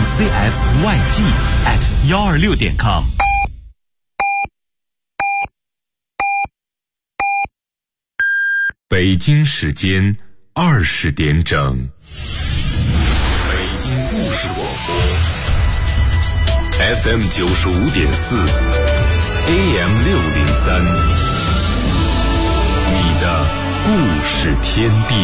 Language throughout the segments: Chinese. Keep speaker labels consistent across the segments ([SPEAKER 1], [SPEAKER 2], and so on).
[SPEAKER 1] CSYG@126.com。北京时间20点整，北京故事广播 FM 95.4 AM 603，你的故事天地。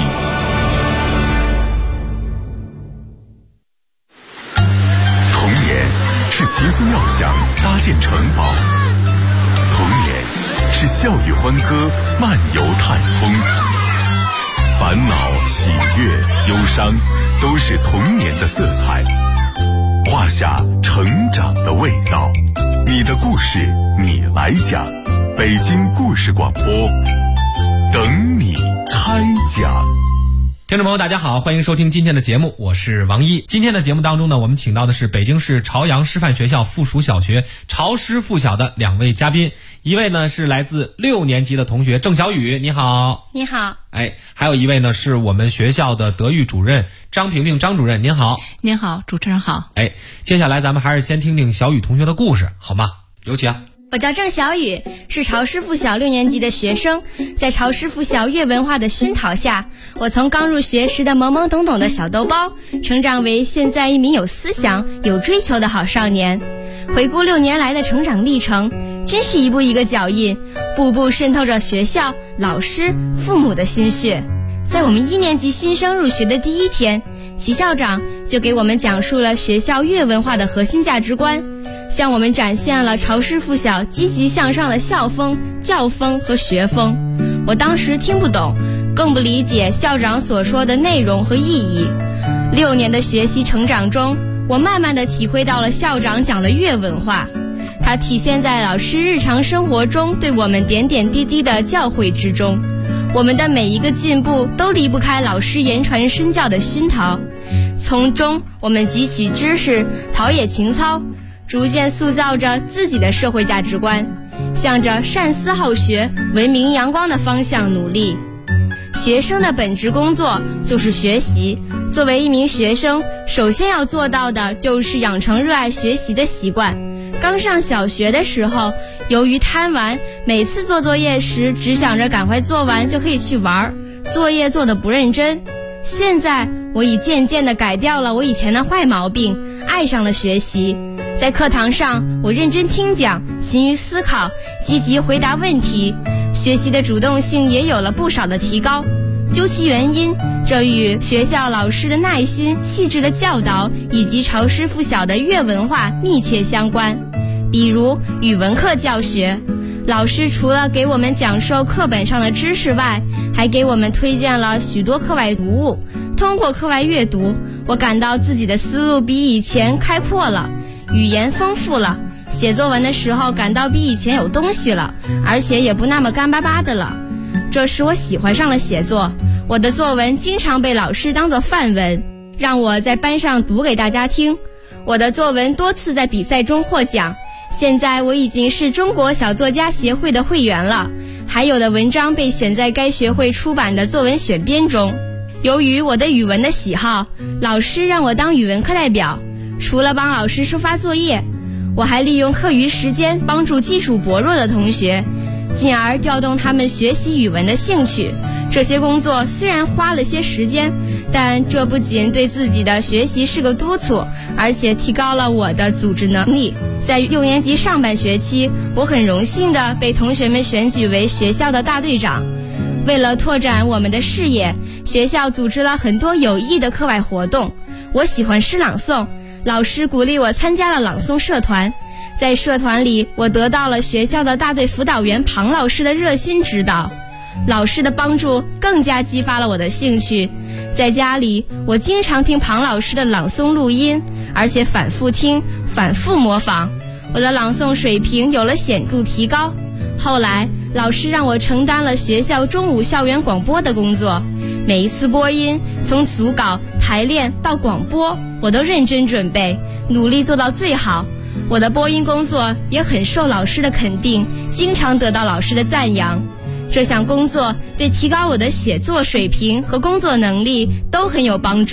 [SPEAKER 1] 童年是奇思妙想搭建城堡，童年是笑语欢歌漫游太空，烦恼喜悦忧伤都是童年的色彩，画下成长的味道。你的故事你来讲，北京故事广播等你开讲。
[SPEAKER 2] 听众朋友大家好，欢迎收听今天的节目，我是王一。今天的节目当中呢，我们请到的是北京市朝阳师范学校附属小学朝师附小的2位嘉宾，一位呢是来自6年级的同学郑小雨，你好。
[SPEAKER 3] 你好。
[SPEAKER 2] 还有一位呢是我们学校的德育主任张萍萍张主任，您好。
[SPEAKER 3] 您好，主持人好。
[SPEAKER 2] 接下来咱们还是先听听小雨同学的故事好吗？有请。
[SPEAKER 3] 我叫郑小雨，是朝师附小6年级的学生。在朝师附小粤文化的熏陶下，我从刚入学时的懵懵懂懂的小豆包，成长为现在一名有思想、有追求的好少年。回顾6年来的成长历程，真是一步一个脚印，步步渗透着学校、老师、父母的心血。在我们1年级新生入学的第1天，齐校长就给我们讲述了学校粤文化的核心价值观，向我们展现了朝师附小积极向上的校风、教风和学风。我当时听不懂，更不理解校长所说的内容和意义。6年的学习成长中，我慢慢地体会到了校长讲的粤文化，它体现在老师日常生活中对我们点点滴滴的教诲之中。我们的每一个进步都离不开老师言传身教的熏陶，从中我们汲取知识，陶冶情操，逐渐塑造着自己的社会价值观，向着善思好学、文明阳光的方向努力。学生的本职工作就是学习，作为一名学生，首先要做到的就是养成热爱学习的习惯。刚上小学的时候，由于贪玩，每次做作业时只想着赶快做完就可以去玩，作业做得不认真。现在我已渐渐地改掉了我以前的坏毛病，爱上了学习。在课堂上，我认真听讲，勤于思考，积极回答问题，学习的主动性也有了不少的提高。究其原因，这与学校老师的耐心、细致的教导以及朝师附小的粤文化密切相关。比如语文课教学，老师除了给我们讲授课本上的知识外，还给我们推荐了许多课外读物。通过课外阅读，我感到自己的思路比以前开阔了，语言丰富了，写作文的时候感到比以前有东西了，而且也不那么干巴巴的了。这使我喜欢上了写作，我的作文经常被老师当作范文，让我在班上读给大家听。我的作文多次在比赛中获奖，现在我已经是中国小作家协会的会员了，还有的文章被选在该学会出版的作文选编中。由于我的语文的喜好，老师让我当语文课代表，除了帮老师收发作业，我还利用课余时间帮助技术薄弱的同学，进而调动他们学习语文的兴趣。这些工作虽然花了些时间，但这不仅对自己的学习是个督促，而且提高了我的组织能力。在6年级上半学期，我很荣幸地被同学们选举为学校的大队长。为了拓展我们的视野，学校组织了很多有益的课外活动。我喜欢诗朗诵，老师鼓励我参加了朗诵社团。在社团里，我得到了学校的大队辅导员庞老师的热心指导，老师的帮助更加激发了我的兴趣。在家里，我经常听庞老师的朗诵录音，而且反复听，反复模仿，我的朗诵水平有了显著提高。后来，老师让我承担了学校中午校园广播的工作，每一次播音，从组稿、排练到广播，我都认真准备，努力做到最好。我的播音工作也很受老师的肯定，经常得到老师的赞扬。这项工作对提高我的写作水平和工作能力都很有帮助。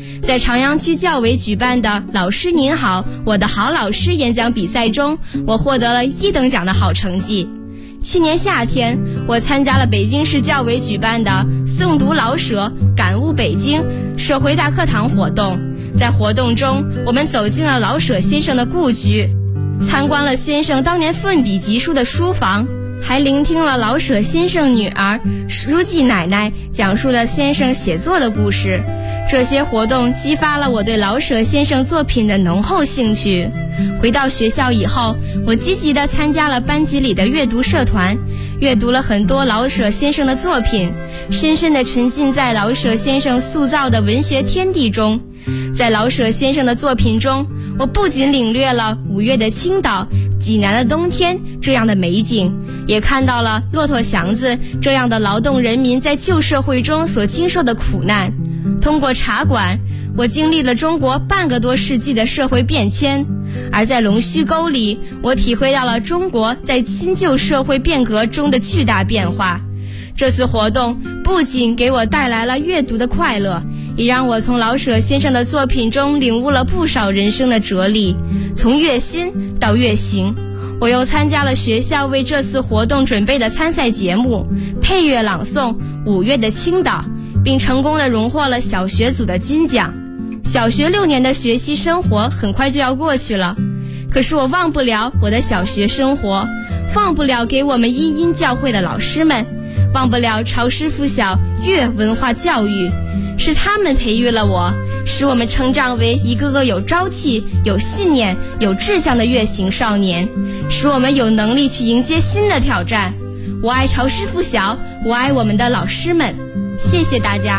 [SPEAKER 3] 在朝阳区教委举办的老师您好，我的好老师演讲比赛中，我获得了1等奖的好成绩。去年夏天，我参加了北京市教委举办的诵读老舍感悟北京社会大课堂活动。在活动中，我们走进了老舍先生的故居，参观了先生当年奋笔疾书的书房，还聆听了老舍先生女儿书记奶奶讲述了先生写作的故事。这些活动激发了我对老舍先生作品的浓厚兴趣。回到学校以后，我积极地参加了班级里的阅读社团，阅读了很多老舍先生的作品，深深地沉浸在老舍先生塑造的文学天地中。在老舍先生的作品中，我不仅领略了5月的青岛、济南的冬天这样的美景，也看到了骆驼祥子这样的劳动人民在旧社会中所经受的苦难。通过茶馆，我经历了中国半个多世纪的社会变迁，而在龙须沟里，我体会到了中国在新旧社会变革中的巨大变化。这次活动不仅给我带来了阅读的快乐，也让我从老舍先生的作品中领悟了不少人生的哲理，从悦心到悦行。我又参加了学校为这次活动准备的参赛节目，配乐朗诵5月的青岛，并成功地荣获了小学组的金奖。小学6年的学习生活很快就要过去了，可是我忘不了我的小学生活，忘不了给我们殷殷教诲的老师们，忘不了朝师附小粤文化教育。是他们培育了我，使我们成长为一个个有朝气、有信念、有志向的粤行少年，使我们有能力去迎接新的挑战。我爱朝师附小，我爱我们的老师们。谢谢大家。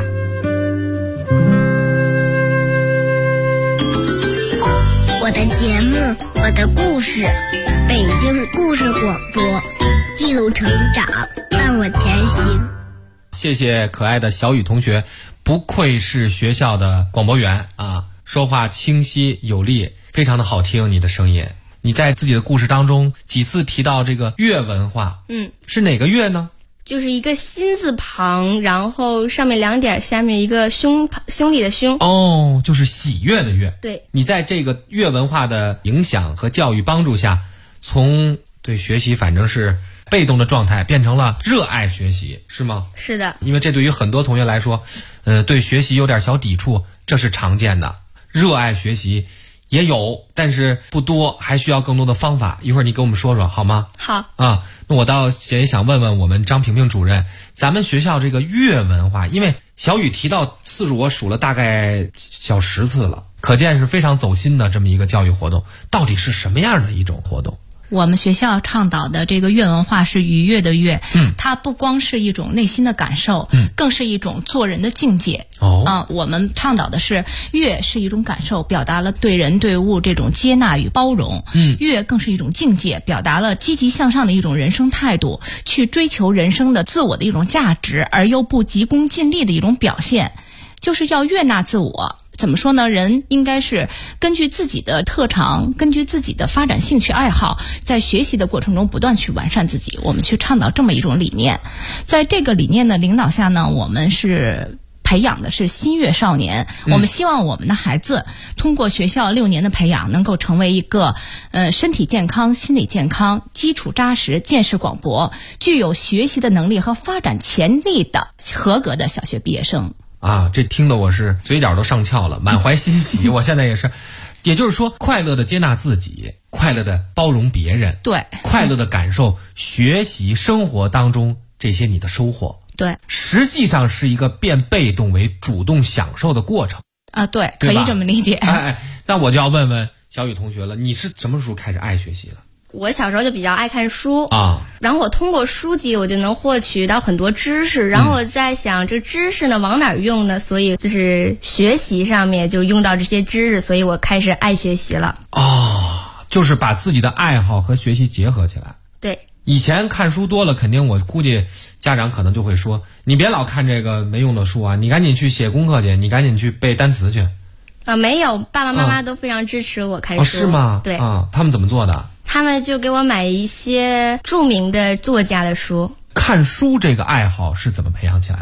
[SPEAKER 4] 我的节目，我的故事，北京故事广播，记录成长，伴我前行。
[SPEAKER 2] 谢谢可爱的小雨同学，不愧是学校的广播员啊，说话清晰有力，非常的好听，你的声音。你在自己的故事当中几次提到这个粤文化，是哪个粤呢？
[SPEAKER 3] 就是一个心字旁，然后上面2点，下面一个兄弟的兄。
[SPEAKER 2] 哦，就是喜悦的悦。
[SPEAKER 3] 对，
[SPEAKER 2] 你在这个粤文化的影响和教育帮助下，从对学习反正是被动的状态变成了热爱学习，是吗？
[SPEAKER 3] 是的。
[SPEAKER 2] 因为这对于很多同学来说，对学习有点小抵触，这是常见的。热爱学习也有，但是不多，还需要更多的方法。一会儿你给我们说说好吗？
[SPEAKER 3] 好
[SPEAKER 2] 啊，那我倒也想问问我们张萍萍主任，咱们学校这个粤文化，因为小雨提到次数我数了大概小10次了，可见是非常走心的这么一个教育活动。到底是什么样的一种活动？
[SPEAKER 5] 我们学校倡导的这个粤文化是愉悦的悦，它不光是一种内心的感受，更是一种做人的境界。我们倡导的是悦是一种感受，表达了对人对物这种接纳与包容。悦更是一种境界，表达了积极向上的一种人生态度，去追求人生的自我的一种价值，而又不急功近利的一种表现，就是要悦纳自我。怎么说呢？人应该是根据自己的特长，根据自己的发展兴趣爱好，在学习的过程中不断去完善自己。我们去倡导这么一种理念。在这个理念的领导下呢，我们是培养的是新粤少年。我们希望我们的孩子通过学校6年的培养，能够成为一个身体健康、心理健康、基础扎实、见识广博、具有学习的能力和发展潜力的合格的小学毕业生。
[SPEAKER 2] 啊，这听得我是嘴角都上翘了，满怀欣喜。我现在也是，也就是说，快乐的接纳自己，快乐的包容别人，
[SPEAKER 5] 对，
[SPEAKER 2] 快乐的感受学习生活当中这些你的收获，
[SPEAKER 5] 对，
[SPEAKER 2] 实际上是一个变被动为主动享受的过程
[SPEAKER 5] 啊，对，可以这么理解。
[SPEAKER 2] 那我就要问问小雨同学了，你是什么时候开始爱学习了？
[SPEAKER 3] 我小时候就比较爱看书
[SPEAKER 2] 啊，
[SPEAKER 3] 然后我通过书籍我就能获取到很多知识，然后我在想这知识呢往哪儿用呢？所以就是学习上面就用到这些知识，所以我开始爱学习了。
[SPEAKER 2] 就是把自己的爱好和学习结合起来。
[SPEAKER 3] 对，
[SPEAKER 2] 以前看书多了，肯定我估计家长可能就会说，你别老看这个没用的书啊，你赶紧去写功课去，你赶紧去背单词去。
[SPEAKER 3] 没有，爸爸妈妈都非常支持我看书。
[SPEAKER 2] 是吗？
[SPEAKER 3] 对
[SPEAKER 2] 他们怎么做的？
[SPEAKER 3] 他们就给我买一些著名的作家的书。
[SPEAKER 2] 看书这个爱好是怎么培养起来的呢？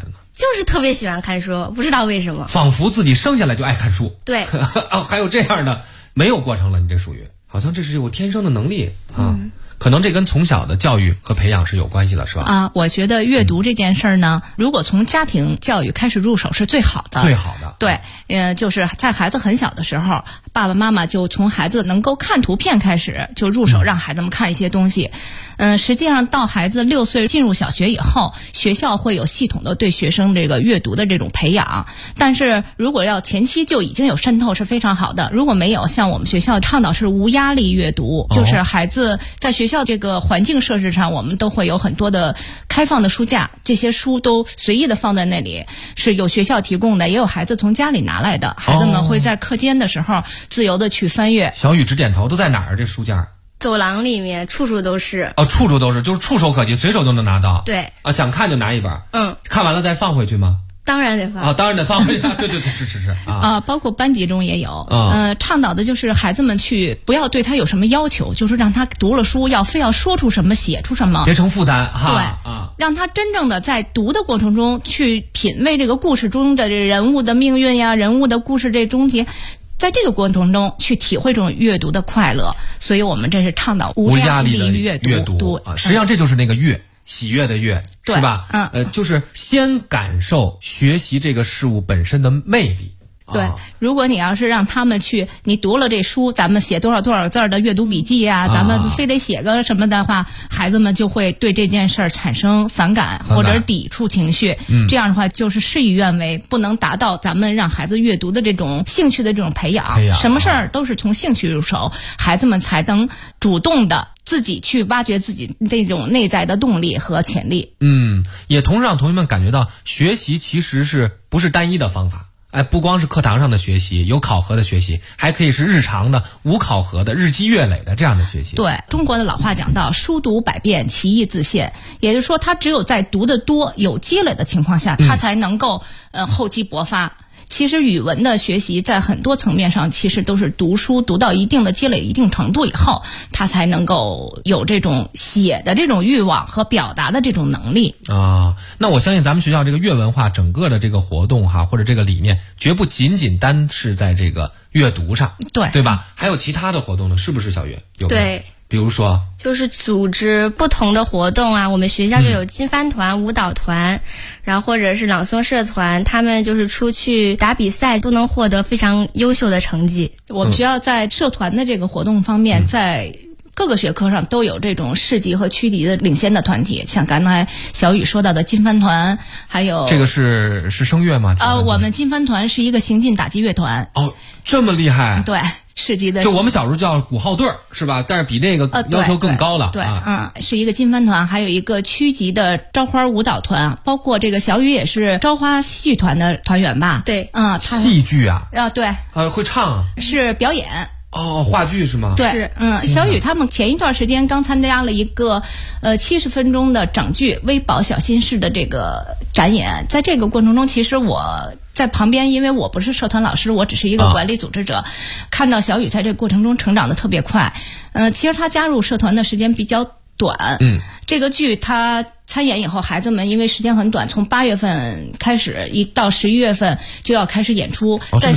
[SPEAKER 3] 就是特别喜欢看书，不知道为什么，
[SPEAKER 2] 仿佛自己生下来就爱看书。
[SPEAKER 3] 对，
[SPEAKER 2] 还有这样的，没有过程了，你这属于好像这是有天生的能力啊。可能这跟从小的教育和培养是有关系的，是吧？
[SPEAKER 5] 我觉得阅读这件事儿呢，如果从家庭教育开始入手是最好的。
[SPEAKER 2] 最好的。
[SPEAKER 5] 对，就是在孩子很小的时候，爸爸妈妈就从孩子能够看图片开始就入手，让孩子们看一些东西。实际上到孩子6岁进入小学以后，学校会有系统的对学生这个阅读的这种培养。但是如果要前期就已经有渗透是非常好的，如果没有，像我们学校倡导是无压力阅读，就是孩子在学校这个环境设置上，我们都会有很多的开放的书架，这些书都随意的放在那里，是有学校提供的，也有孩子从家里拿来的。孩子们会在课间的时候自由的去翻阅。
[SPEAKER 2] 小雨直点头，都在哪儿？这书架？
[SPEAKER 3] 走廊里面处处都是。
[SPEAKER 2] 处处都是，就是触手可及，随手都能拿到。
[SPEAKER 3] 对。
[SPEAKER 2] 想看就拿一本。看完了再放回去吗？
[SPEAKER 3] 当然得放
[SPEAKER 2] 当然得放回去。对，是
[SPEAKER 5] 包括班级中也有。倡导的就是孩子们去不要对他有什么要求，就是让他读了书非要说出什么，写出什么，
[SPEAKER 2] 别成负担哈。
[SPEAKER 5] 对，让他真正的在读的过程中去品味这个故事中的人物的命运呀，人物的故事这终结。在这个过程中去体会这种阅读的快乐，所以我们这是倡导无压力的阅读。
[SPEAKER 2] 实际上这就是那个悦，喜悦的悦，是吧？就是先感受学习这个事物本身的魅力。
[SPEAKER 5] 对，如果你要是让他们去，你读了这书，咱们写多少字的阅读笔记啊，咱们非得写个什么的话，孩子们就会对这件事儿产生反感或者抵触情绪。这样的话就是事与愿违，不能达到咱们让孩子阅读的这种兴趣的这种培养。什么事儿都是从兴趣入手，孩子们才能主动的自己去挖掘自己这种内在的动力和潜力。
[SPEAKER 2] 也同时让同学们感觉到学习其实不是单一的方法。不光是课堂上的学习，有考核的学习，还可以是日常的、无考核的、日积月累的这样的学习。
[SPEAKER 5] 对，中国的老话讲到，书读百遍，其义自现。也就是说，他只有在读得多、有积累的情况下，他才能够厚积薄发。其实语文的学习在很多层面上其实都是读书读到一定的积累一定程度以后，他才能够有这种写的这种欲望和表达的这种能力
[SPEAKER 2] 那我相信咱们学校这个阅文化整个的这个活动或者这个理念绝不仅仅单是在这个阅读上，对吧？还有其他的活动呢，是不是小月？有没有？
[SPEAKER 3] 对，
[SPEAKER 2] 比如说
[SPEAKER 3] 就是组织不同的活动我们学校就有金帆团、舞蹈团，然后或者是朗诵社团，他们就是出去打比赛都能获得非常优秀的成绩。
[SPEAKER 5] 我们学校在社团的这个活动方面，在各个学科上都有这种市级和区级的领先的团体，像刚才小雨说到的金帆团，还有
[SPEAKER 2] 这个是声乐吗？
[SPEAKER 5] 我们金帆团是一个行进打击乐团。
[SPEAKER 2] 这么厉害？
[SPEAKER 5] 对，市级的。
[SPEAKER 2] 就我们小时候叫鼓号队是吧？但是比这个要求更高了。
[SPEAKER 5] 对，是一个金帆团，还有一个区级的朝花舞蹈团，包括这个小雨也是朝花戏剧团的团员吧？
[SPEAKER 3] 对，
[SPEAKER 2] 戏剧
[SPEAKER 5] 对，
[SPEAKER 2] 会唱，
[SPEAKER 5] 是表演。
[SPEAKER 2] 话剧是吗？
[SPEAKER 5] 对，小雨他们前一段时间刚参加了一个70分钟的整剧《微宝小心事》的这个展演，在这个过程中，其实我在旁边，因为我不是社团老师，我只是一个管理组织者，看到小雨在这个过程中成长的特别快。其实他加入社团的时间比较短。这个剧他参演以后，孩子们因为时间很短，从8月份开始，一到11月份就要开始演出，在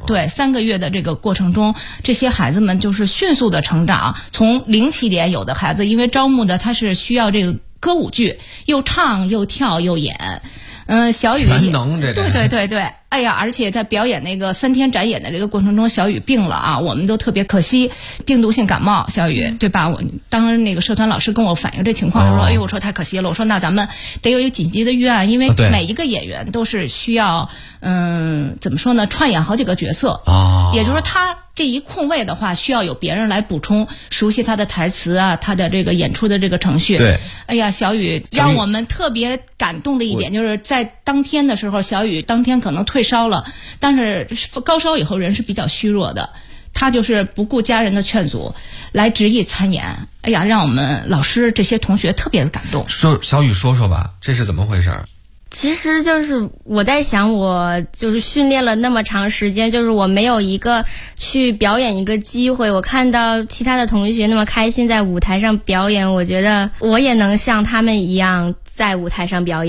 [SPEAKER 5] 3个月的这个过程中，这些孩子们就是迅速的成长，从0起点，有的孩子因为招募的他是需要这个歌舞剧，又唱又跳又演。小雨
[SPEAKER 2] 全能这
[SPEAKER 5] 对，哎呀，而且在表演那个3天展演的这个过程中，小雨病了我们都特别可惜，病毒性感冒，小雨对吧？我当那个社团老师跟我反映这情况的时候，哎呦，我说太可惜了，我说那咱们得有一个紧急的预案，因为每一个演员都是需要怎么说呢，串演好几个角色也就是说他这一空位的话，需要有别人来补充，熟悉他的台词他的这个演出的这个程序。
[SPEAKER 2] 对，
[SPEAKER 5] 哎呀，小雨让我们特别感动的一点就是在当天的时候，小雨当天可能退烧了，但是高烧以后人是比较虚弱的，他就是不顾家人的劝阻来执意参演。哎呀，让我们老师这些同学特别的感动。
[SPEAKER 2] 小雨说说吧，这是怎么回事？
[SPEAKER 3] 其实就是我在想，我就是训练了那么长时间，就是我没有一个去表演一个机会。我看到其他的同学那么开心在舞台上表演，我觉得我也能像他们一样在舞台上表演。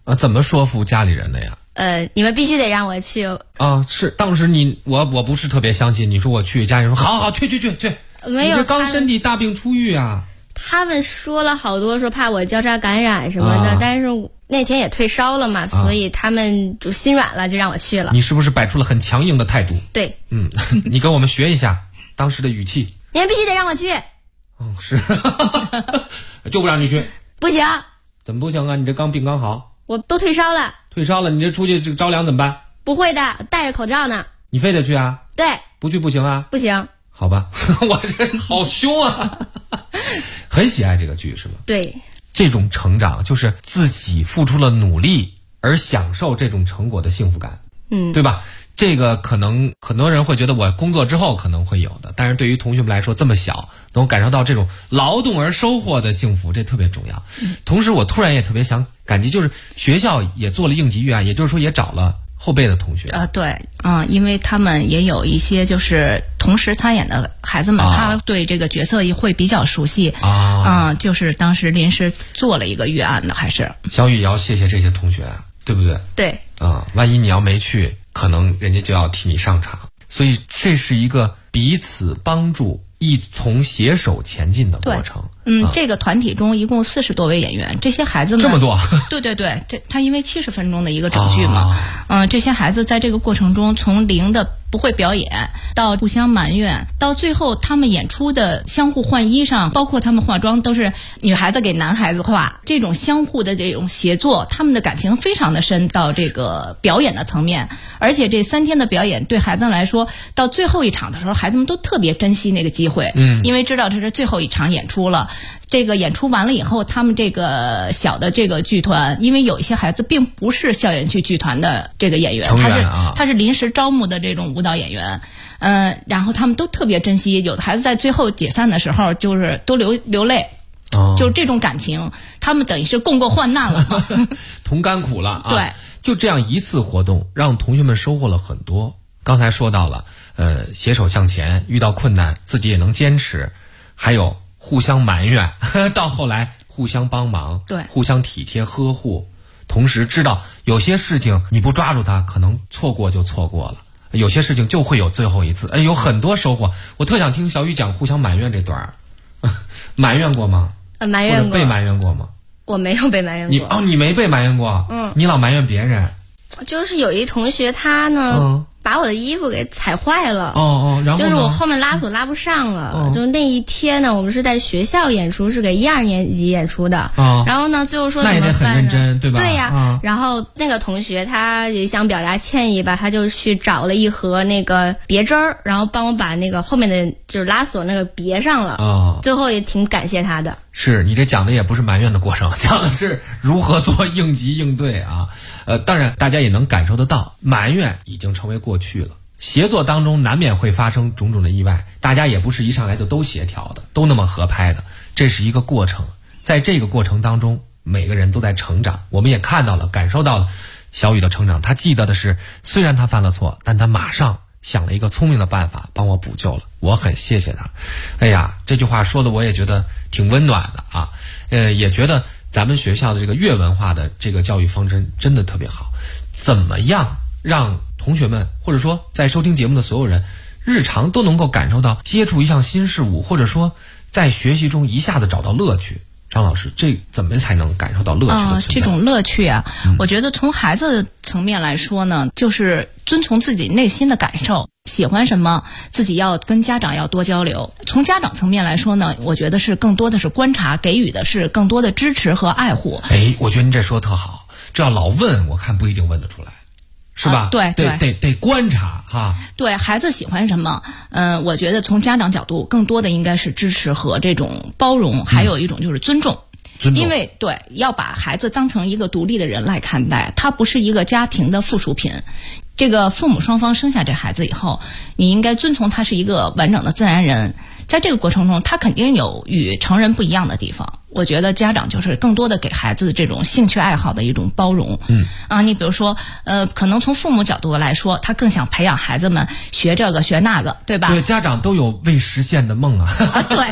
[SPEAKER 2] 啊，怎么说服家里人的呀？
[SPEAKER 3] 你们必须得让我去。
[SPEAKER 2] 啊，是当时我不是特别相信，你说我去，家里人说好去。
[SPEAKER 3] 没有，
[SPEAKER 2] 你这刚身体大病初愈啊。
[SPEAKER 3] 他们说了好多，说怕我交叉感染什么的，但是那天也退烧了嘛，所以他们就心软了，就让我去了。
[SPEAKER 2] 你是不是摆出了很强硬的态度？
[SPEAKER 3] 对，
[SPEAKER 2] 你跟我们学一下当时的语气。
[SPEAKER 3] 你们必须得让我去。
[SPEAKER 2] 是，就不让你去。
[SPEAKER 3] 不行。
[SPEAKER 2] 怎么不行啊？你这刚病刚好。
[SPEAKER 3] 我都退烧了。
[SPEAKER 2] 退烧了，你这出去这个着凉怎么办？
[SPEAKER 3] 不会的，戴着口罩呢。
[SPEAKER 2] 你非得去啊？
[SPEAKER 3] 对。
[SPEAKER 2] 不去不行啊？
[SPEAKER 3] 不行。
[SPEAKER 2] 好吧，我这好凶啊！很喜爱这个剧是吗？
[SPEAKER 3] 对，
[SPEAKER 2] 这种成长就是自己付出了努力而享受这种成果的幸福感，对吧？这个可能很多人会觉得我工作之后可能会有的，但是对于同学们来说这么小，能够感受到这种劳动而收获的幸福，这特别重要。同时我突然也特别想感激，就是学校也做了应急预案，也就是说也找了后辈的同学。
[SPEAKER 5] 对，因为他们也有一些就是同时参演的孩子们，他对这个角色会比较熟悉就是当时临时做了一个预案的，还是
[SPEAKER 2] 小雨也要谢谢这些同学，对不对？
[SPEAKER 3] 对，
[SPEAKER 2] 万一你要没去，可能人家就要替你上场，所以这是一个彼此帮助、一同携手前进的过程。
[SPEAKER 5] 这个团体中一共40多位演员，这些孩子们
[SPEAKER 2] 这么多。
[SPEAKER 5] 对，他因为70分钟的一个整剧嘛，这些孩子在这个过程中从零的不会表演到互相埋怨，到最后他们演出的相互换衣裳，包括他们化妆都是女孩子给男孩子化，这种相互的这种协作，他们的感情非常的深到这个表演的层面。而且这3天的表演对孩子们来说，到最后一场的时候，孩子们都特别珍惜那个机会，因为知道这是最后一场演出了。这个演出完了以后，他们这个小的这个剧团，因为有一些孩子并不是校园剧剧团的这个演员，他是临时招募的这种舞蹈演员，然后他们都特别珍惜，有的孩子在最后解散的时候就是都流泪，就这种感情，他们等于是共过患难了嘛，
[SPEAKER 2] 同甘苦了啊。
[SPEAKER 5] 对，
[SPEAKER 2] 就这样一次活动，让同学们收获了很多。刚才说到了，携手向前，遇到困难自己也能坚持，还有互相埋怨，到后来互相帮忙，
[SPEAKER 5] 对，
[SPEAKER 2] 互相体贴呵护，同时知道有些事情你不抓住它，可能错过就错过了，有些事情就会有最后一次。有很多收获。我特想听小雨讲互相埋怨这段儿。埋怨过吗？
[SPEAKER 3] 埋怨过。
[SPEAKER 2] 或者被埋怨过吗？
[SPEAKER 3] 我没有被埋怨过。
[SPEAKER 2] 你没被埋怨过？你老埋怨别人。
[SPEAKER 3] 就是有一同学他呢，把我的衣服给踩坏了。
[SPEAKER 2] 然后
[SPEAKER 3] 就是我后面拉锁拉不上了。就那一天呢，我们是在学校演出，是给1、2年级演出的。然后呢，最后说怎么办呢？
[SPEAKER 2] 那也得很认真，对吧？
[SPEAKER 3] 对呀。然后那个同学他也想表达歉意吧，他就去找了一盒那个别针儿，然后帮我把那个后面的就是拉锁那个别上了。最后也挺感谢他的。
[SPEAKER 2] 是你这讲的也不是埋怨的过程，讲的是如何做应急应对啊。当然大家也能感受得到，埋怨已经成为过去了。协作当中难免会发生种种的意外，大家也不是一上来就都协调的，都那么合拍的，这是一个过程。在这个过程当中，每个人都在成长，我们也看到了，感受到了小雨的成长。他记得的是，虽然他犯了错，但他马上想了一个聪明的办法帮我补救了，我很谢谢他。哎呀，这句话说的我也觉得挺温暖的啊。也觉得咱们学校的这个粤文化的这个教育方针真的特别好。怎么样让同学们或者说在收听节目的所有人日常都能够感受到接触一项新事物，或者说在学习中一下子找到乐趣？张老师，这怎么才能感受到乐趣的存在？
[SPEAKER 5] 这种乐趣啊，我觉得从孩子层面来说呢，就是遵从自己内心的感受，喜欢什么自己要跟家长要多交流。从家长层面来说呢，我觉得是更多的是观察，给予的是更多的支持和爱护。
[SPEAKER 2] 我觉得您这说的特好，这要老问，我看不一定问得出来。是吧？得观察哈。
[SPEAKER 5] 对，孩子喜欢什么？我觉得从家长角度，更多的应该是支持和这种包容，还有一种就是尊重。因为要把孩子当成一个独立的人来看待，他不是一个家庭的附属品。这个父母双方生下这孩子以后，你应该遵从他是一个完整的自然人。在这个过程中，他肯定有与成人不一样的地方。我觉得家长就是更多的给孩子这种兴趣爱好的一种包容。你比如说，可能从父母角度来说，他更想培养孩子们学这个学那个，对吧？
[SPEAKER 2] 对，家长都有未实现的梦啊。
[SPEAKER 5] 对。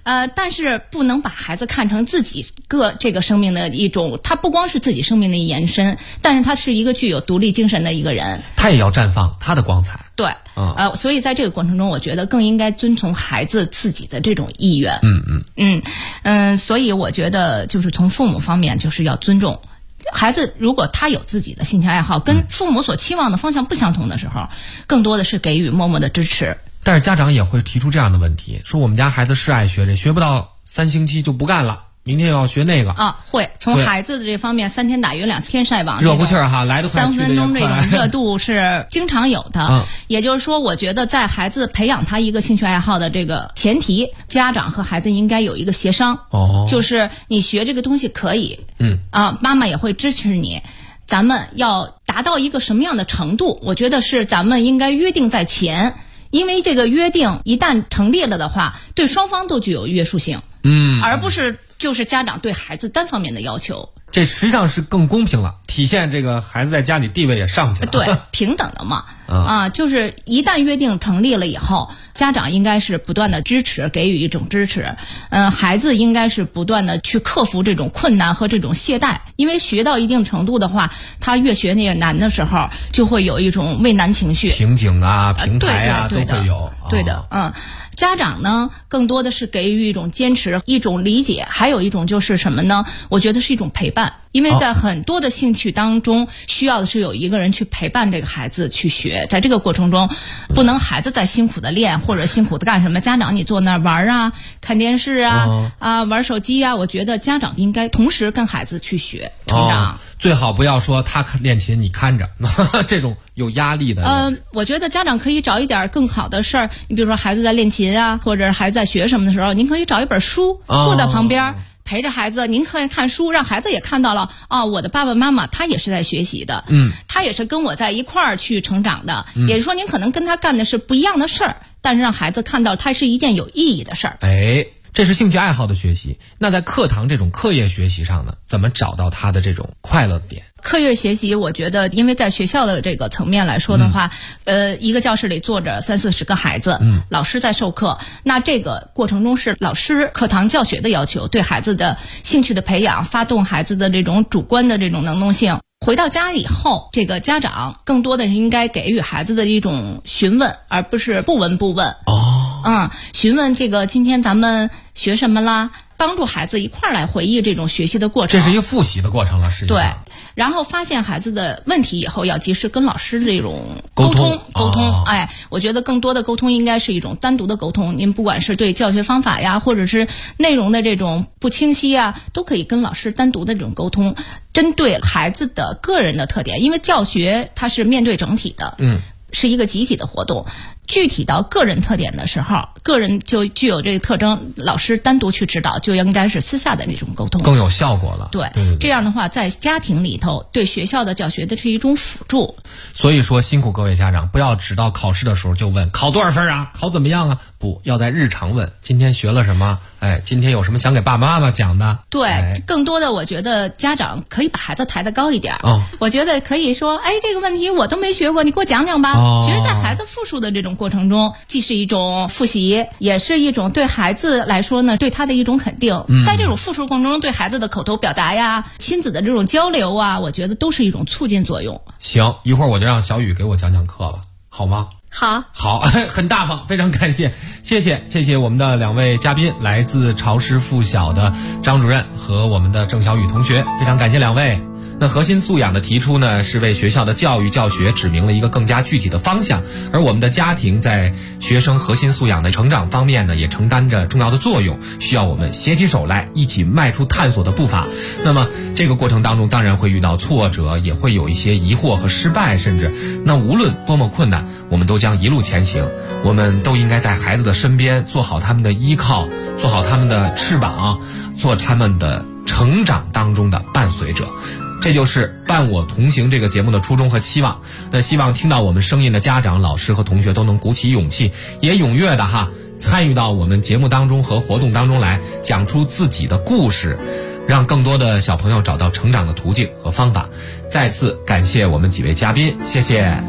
[SPEAKER 5] 但是不能把孩子看成自己这个生命的一种，他不光是自己生命的延伸，但是他是一个具有独立精神的一个人，
[SPEAKER 2] 他也要绽放他的光彩。
[SPEAKER 5] 对，所以在这个过程中，我觉得更应该遵从孩子自己的这种意愿。所以我觉得就是从父母方面就是要尊重孩子，如果他有自己的兴趣爱好，跟父母所期望的方向不相同的时候，更多的是给予默默的支持。
[SPEAKER 2] 但是家长也会提出这样的问题，说我们家孩子是爱学这，学不到3星期就不干了，明天又要学那个
[SPEAKER 5] 会从孩子的这方面3天打鱼2天晒网，
[SPEAKER 2] 热乎气儿哈，来得快
[SPEAKER 5] 3分钟这种热度是经常有的。也就是说，我觉得在孩子培养他一个兴趣爱好的这个前提，家长和孩子应该有一个协商。就是你学这个东西可以，妈妈也会支持你。咱们要达到一个什么样的程度？我觉得是咱们应该约定在前。因为这个约定一旦成立了的话，对双方都具有约束性，而不是就是家长对孩子单方面的要求。
[SPEAKER 2] 这实际上是更公平了，体现这个孩子在家里地位也上去了。
[SPEAKER 5] 对，平等的嘛。就是一旦约定成立了以后，家长应该是不断的支持，给予一种支持。孩子应该是不断的去克服这种困难和这种懈怠，因为学到一定程度的话，他越学越难的时候，就会有一种畏难情绪、
[SPEAKER 2] 瓶颈啊、平台啊都会有。
[SPEAKER 5] 对的，家长呢，更多的是给予一种坚持、一种理解，还有一种就是什么呢？我觉得是一种陪伴，因为在很多的兴趣当中，需要的是有一个人去陪伴这个孩子去学。在这个过程中，不能孩子在辛苦的练或者辛苦的干什么，家长你坐那儿玩啊、看电视啊、玩手机啊，我觉得家长应该同时跟孩子去学成长。
[SPEAKER 2] 最好不要说他练琴你看着，这种有压力的。
[SPEAKER 5] 我觉得家长可以找一点更好的事儿，你比如说孩子在练琴啊，或者孩子在学什么的时候，您可以找一本书坐在旁边。陪着孩子，您看书，让孩子也看到了我的爸爸妈妈他也是在学习的，他也是跟我在一块儿去成长的。也就是说，您可能跟他干的是不一样的事儿，但是让孩子看到它是一件有意义的事儿。
[SPEAKER 2] 这是兴趣爱好的学习。那在课堂这种课业学习上呢，怎么找到他的这种快乐点？
[SPEAKER 5] 课业学习，我觉得，因为在学校的这个层面来说的话，一个教室里坐着30-40个孩子，老师在授课，那这个过程中是老师课堂教学的要求，对孩子的兴趣的培养，发动孩子的这种主观的这种能动性。回到家以后，这个家长更多的是应该给予孩子的一种询问，而不是不闻不问。询问这个今天咱们学什么啦？帮助孩子一块儿来回忆这种学习的过程，
[SPEAKER 2] 这是一个复习的过程了，实际上。
[SPEAKER 5] 对，然后发现孩子的问题以后，要及时跟老师这种沟通。我觉得更多的沟通应该是一种单独的沟通。您不管是对教学方法呀，或者是内容的这种不清晰啊，都可以跟老师单独的这种沟通，针对孩子的个人的特点，因为教学它是面对整体的，是一个集体的活动。具体到个人特点的时候，个人就具有这个特征，老师单独去指导，就应该是私下的那种沟通，
[SPEAKER 2] 更有效果了。
[SPEAKER 5] 对，这样的话，在家庭里头，对学校的教学的是一种辅助。
[SPEAKER 2] 所以说，辛苦各位家长，不要只到考试的时候就问考多少分啊，考怎么样啊？不要在日常问，今天学了什么？今天有什么想给爸爸妈妈讲的？
[SPEAKER 5] 对，更多的我觉得家长可以把孩子抬得高一点。我觉得可以说，这个问题我都没学过，你给我讲讲吧。其实，在孩子复述的这种过程中，既是一种复习，也是一种对孩子来说呢，对他的一种肯定。在这种复述过程中，对孩子的口头表达呀、亲子的这种交流啊，我觉得都是一种促进作用。
[SPEAKER 2] 行，一会儿我就让小雨给我讲讲课吧，好吗？
[SPEAKER 5] 好，
[SPEAKER 2] 很大方，非常感谢，谢谢我们的2位嘉宾，来自潮师附小的张主任和我们的郑小雨同学，非常感谢2位。那核心素养的提出呢，是为学校的教育教学指明了一个更加具体的方向，而我们的家庭在学生核心素养的成长方面呢，也承担着重要的作用，需要我们携起手来，一起迈出探索的步伐。那么这个过程当中，当然会遇到挫折，也会有一些疑惑和失败，甚至那无论多么困难，我们都将一路前行。我们都应该在孩子的身边，做好他们的依靠，做好他们的翅膀，做他们的成长当中的伴随者。这就是伴我同行这个节目的初衷和期望。那希望听到我们声音的家长、老师和同学都能鼓起勇气，也踊跃的参与到我们节目当中和活动当中来，讲出自己的故事，让更多的小朋友找到成长的途径和方法。再次感谢我们几位嘉宾，谢谢。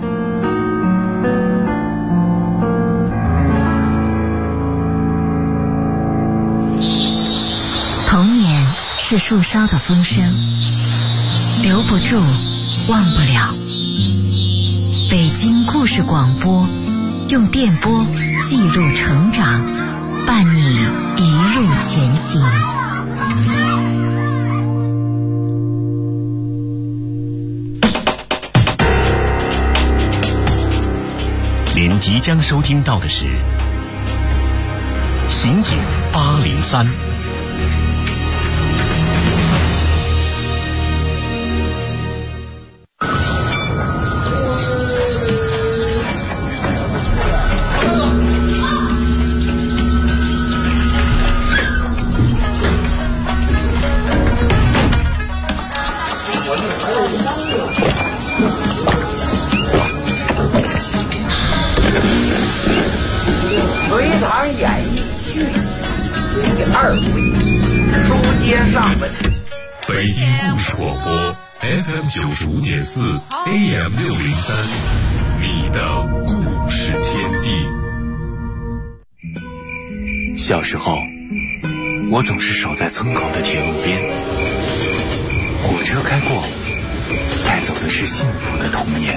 [SPEAKER 6] 是树梢的风声，留不住，忘不了。北京故事广播，用电波记录成长，伴你一路前行。
[SPEAKER 1] 您即将收听到的是《刑警803》。
[SPEAKER 7] 隋唐演义续第2回，书接上文。
[SPEAKER 1] 北京故事广播 FM 95.4 AM 603，你的故事天地。小时候，我总是守在村口的铁路边，火车开过，带走的是幸福的童年。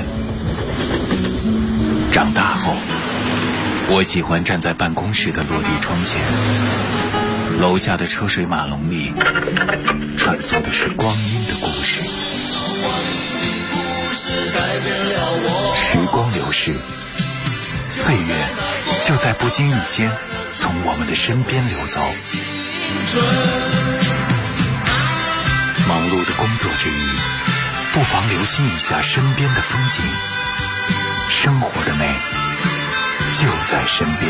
[SPEAKER 1] 长大后，我喜欢站在办公室的落地窗前，楼下的车水马龙里穿梭的是光阴的故事。时光流逝，岁月就在不经意间从我们的身边流走。忙碌的工作之余，不妨留心一下身边的风景，生活的美就在身边。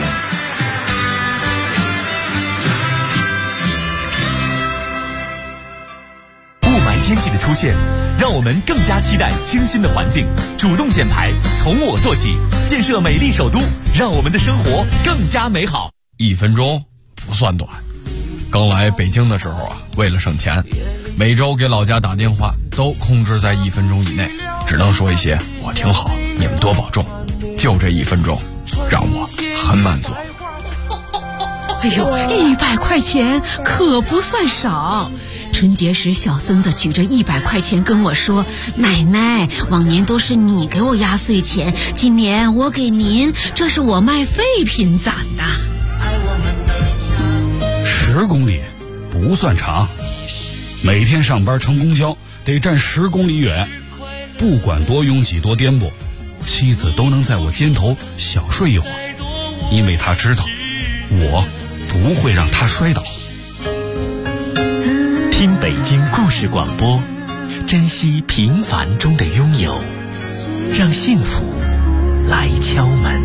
[SPEAKER 1] 雾霾天气的出现，让我们更加期待清新的环境。主动减排，从我做起，建设美丽首都，让我们的生活更加美好。
[SPEAKER 8] 1分钟不算短。刚来北京的时候啊，为了省钱，每周给老家打电话都控制在1分钟以内，只能说一些我挺好，你们多保重。就这1分钟，让我很满足。
[SPEAKER 9] 哎呦，100块钱可不算少。春节时，小孙子举着100块钱跟我说：“奶奶，往年都是你给我压岁钱，今年我给您，这是我卖废品攒的。
[SPEAKER 10] ”10公里不算长，每天上班乘公交得站10公里远，不管多拥挤多颠簸，妻子都能在我肩头小睡一会儿，因为她知道我不会让她摔倒。
[SPEAKER 1] 听北京故事广播，珍惜平凡中的拥有，让幸福来敲门。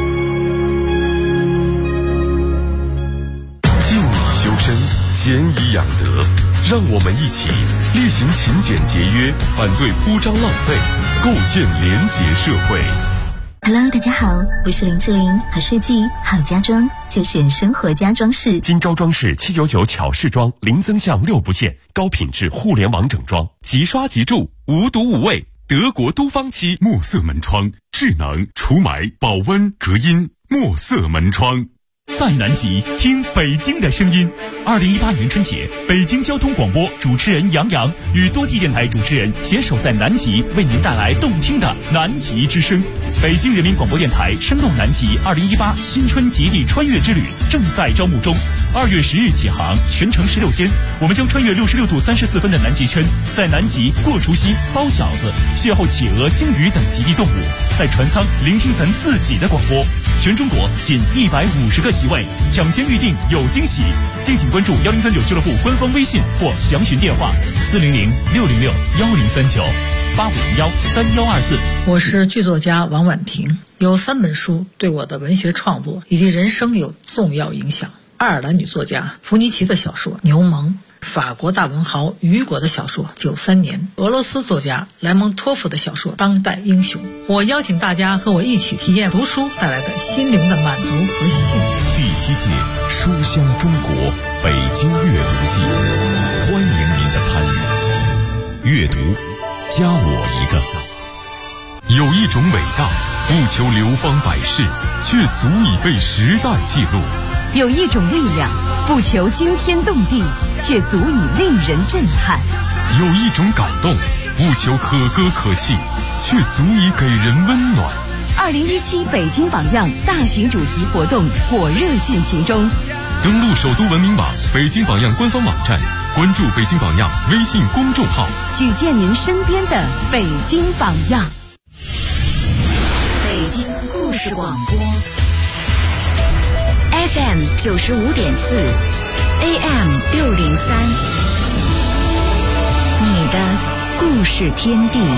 [SPEAKER 1] 敬礼修身，俭以养德，让我们一起厉行勤俭节约，反对铺张浪费，构建廉洁社会。
[SPEAKER 11] Hello， 大家好，我是林志玲，好设计好家装就选生活家装饰。
[SPEAKER 1] 今朝装饰799巧饰装，零增项6不限，高品质互联网整装，即刷即住，无毒无味。德国都方漆墨色门窗，智能除霾、保温、隔音，墨色门窗。在南极听北京的声音。2018年春节，北京交通广播主持人杨洋与多地电台主持人携手在南极，为您带来动听的南极之声。北京人民广播电台声动南极2018新春极地穿越之旅正在招募中，2月10日起航，全程16天，我们将穿越66度34分的南极圈，在南极过除夕、包饺子，邂逅企鹅、鲸鱼等极地动物，在船舱聆听咱自己的广播。全中国仅150个席位，抢先预定有惊喜。敬请关注1039俱乐部官方微信或详询电话400-606-1039-8501-3124。
[SPEAKER 12] 我是剧作家王婉婷，有3本书对我的文学创作以及人生有重要影响。爱尔兰女作家弗尼奇的小说《牛虻》，法国大文豪雨果的小说《93年》，俄罗斯作家莱蒙托夫的小说《当代英雄》。我邀请大家和我一起体验读书带来的心灵的满足和幸福。
[SPEAKER 1] 第7届书香中国北京阅读季，欢迎您的参与。阅读，加我一个。有一种伟大，不求流芳百世，却足以被时代记录。
[SPEAKER 6] 有一种力量， 不求惊天动地，却足以令人震撼。
[SPEAKER 1] 有一种感动，不求可歌可泣，却足以给人温暖。
[SPEAKER 6] 2017北京榜样大型主题活动火热进行中，
[SPEAKER 1] 登录首都文明网、北京榜样官方网站，关注北京榜样微信公众号，
[SPEAKER 6] 举荐您身边的北京榜样。北京故事广播 FM 95.4 AM 603，你的故事天地。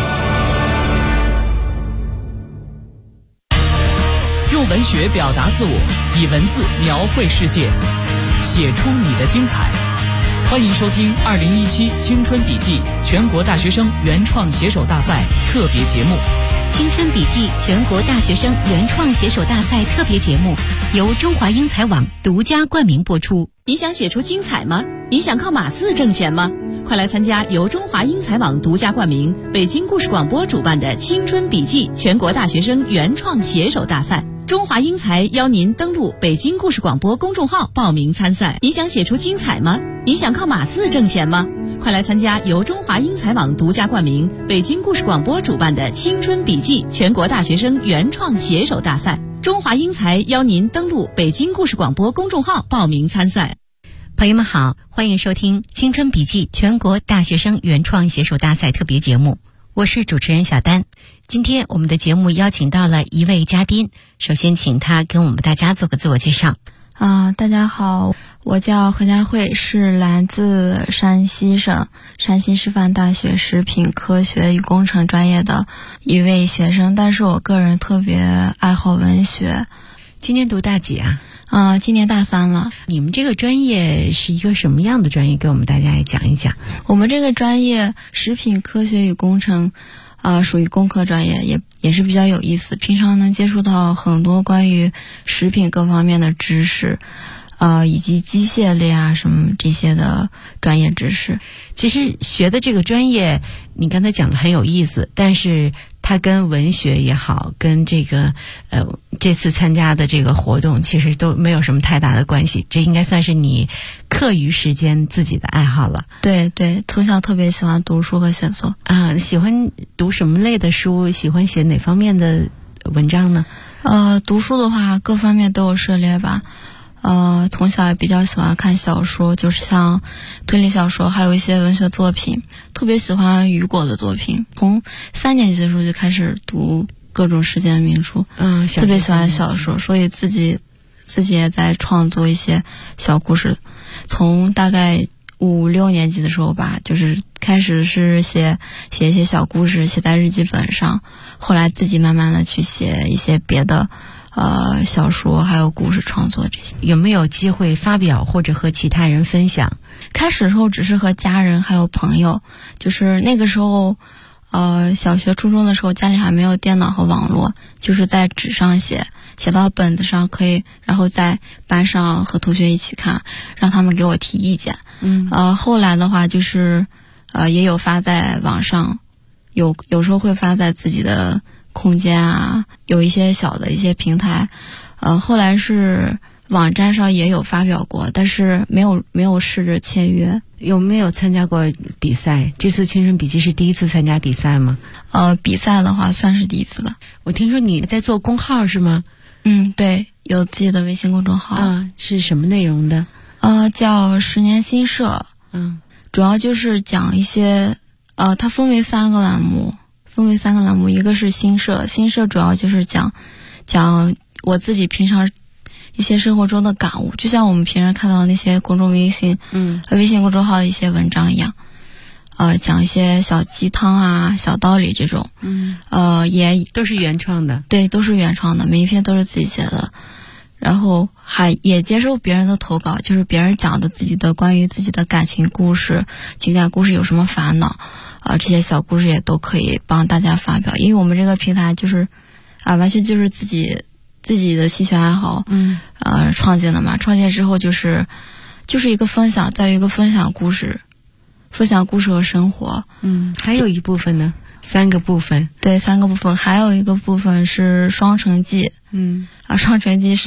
[SPEAKER 13] 用文学表达自我，以文字描绘世界，写出你的精彩。欢迎收听2017青春笔记全国大学生原创写手大赛特别节目。
[SPEAKER 6] 青春笔记全国大学生原创写手大赛特别节目由中华英才网独家冠名播出。
[SPEAKER 14] 你想写出精彩吗？你想靠码字挣钱吗？快来参加由中华英才网独家冠名、北京故事广播主办的青春笔记全国大学生原创写手大赛。中华英才邀您登录北京故事广播公众号报名参赛。你想写出精彩吗？你想靠码字挣钱吗？快来参加由中华英才网独家冠名、北京故事广播主办的青春笔记全国大学生原创写手大赛。中华英才邀您登录北京故事广播公众号报名参赛。
[SPEAKER 6] 朋友们好，欢迎收听青春笔记全国大学生原创写手大赛特别节目，我是主持人小丹。今天我们的节目邀请到了一位嘉宾，首先请他跟我们大家做个自我介绍。
[SPEAKER 15] 大家好，我叫何佳慧，是来自山西省山西师范大学食品科学与工程专业的一位学生，但是我个人特别爱好文学。
[SPEAKER 6] 今年读大几啊？
[SPEAKER 15] 今年大3了。
[SPEAKER 6] 你们这个专业是一个什么样的专业？给我们大家也讲一讲。
[SPEAKER 15] 我们这个专业食品科学与工程，属于工科专业，也是比较有意思。平常能接触到很多关于食品各方面的知识，以及机械类啊什么这些的专业知识。
[SPEAKER 6] 其实学的这个专业，你刚才讲的很有意思，但是它跟文学也好，跟这个这次参加的这个活动其实都没有什么太大的关系，这应该算是你课余时间自己的爱好了。
[SPEAKER 15] 对对，从小特别喜欢读书和写作。
[SPEAKER 6] 喜欢读什么类的书？喜欢写哪方面的文章呢？
[SPEAKER 15] 读书的话各方面都有涉猎吧。从小也比较喜欢看小说，就是像推理小说，还有一些文学作品，特别喜欢雨果的作品。从3年级的时候就开始读各种世界名著，特别喜欢小说，所以自己也在创作一些小故事。从大概5、6年级的时候吧，就是开始是写一些小故事，写在日记本上，后来自己慢慢的去写一些别的小说还有故事创作这些。
[SPEAKER 6] 有没有机会发表或者和其他人分享？
[SPEAKER 15] 开始的时候只是和家人还有朋友，就是那个时候小学初中的时候家里还没有电脑和网络，就是在纸上写到本子上可以，然后在班上和同学一起看，让他们给我提意见。后来的话就是也有发在网上，有时候会发在自己的空间啊，有一些小的一些平台，后来是网站上也有发表过，但是没有试着签约。
[SPEAKER 6] 有没有参加过比赛？这次青春笔记是第一次参加比赛吗？
[SPEAKER 15] 比赛的话算是第一次吧。
[SPEAKER 6] 我听说你在做公号是吗？
[SPEAKER 15] 对，有自己的微信公众号。
[SPEAKER 6] 是什么内容的？
[SPEAKER 15] 叫10年新社。主要就是讲一些它分为3个栏目，一个是新社主要就是讲我自己平常一些生活中的感悟，就像我们平时看到那些公众微信公众号的一些文章一样，讲一些小鸡汤啊、小道理这种，也
[SPEAKER 6] 都是原创的。
[SPEAKER 15] 对，都是原创的，每一篇都是自己写的。然后也接受别人的投稿，就是别人讲的关于自己的感情故事、情感故事有什么烦恼，这些小故事也都可以帮大家发表。因为我们这个平台就是完全就是自己的兴趣爱好创建的嘛。创建之后就是一个分享，再有一个分享故事和生活。
[SPEAKER 6] 还有一部分呢？3个部分。
[SPEAKER 15] 对，3个部分，还有一个部分是双城记。双城记是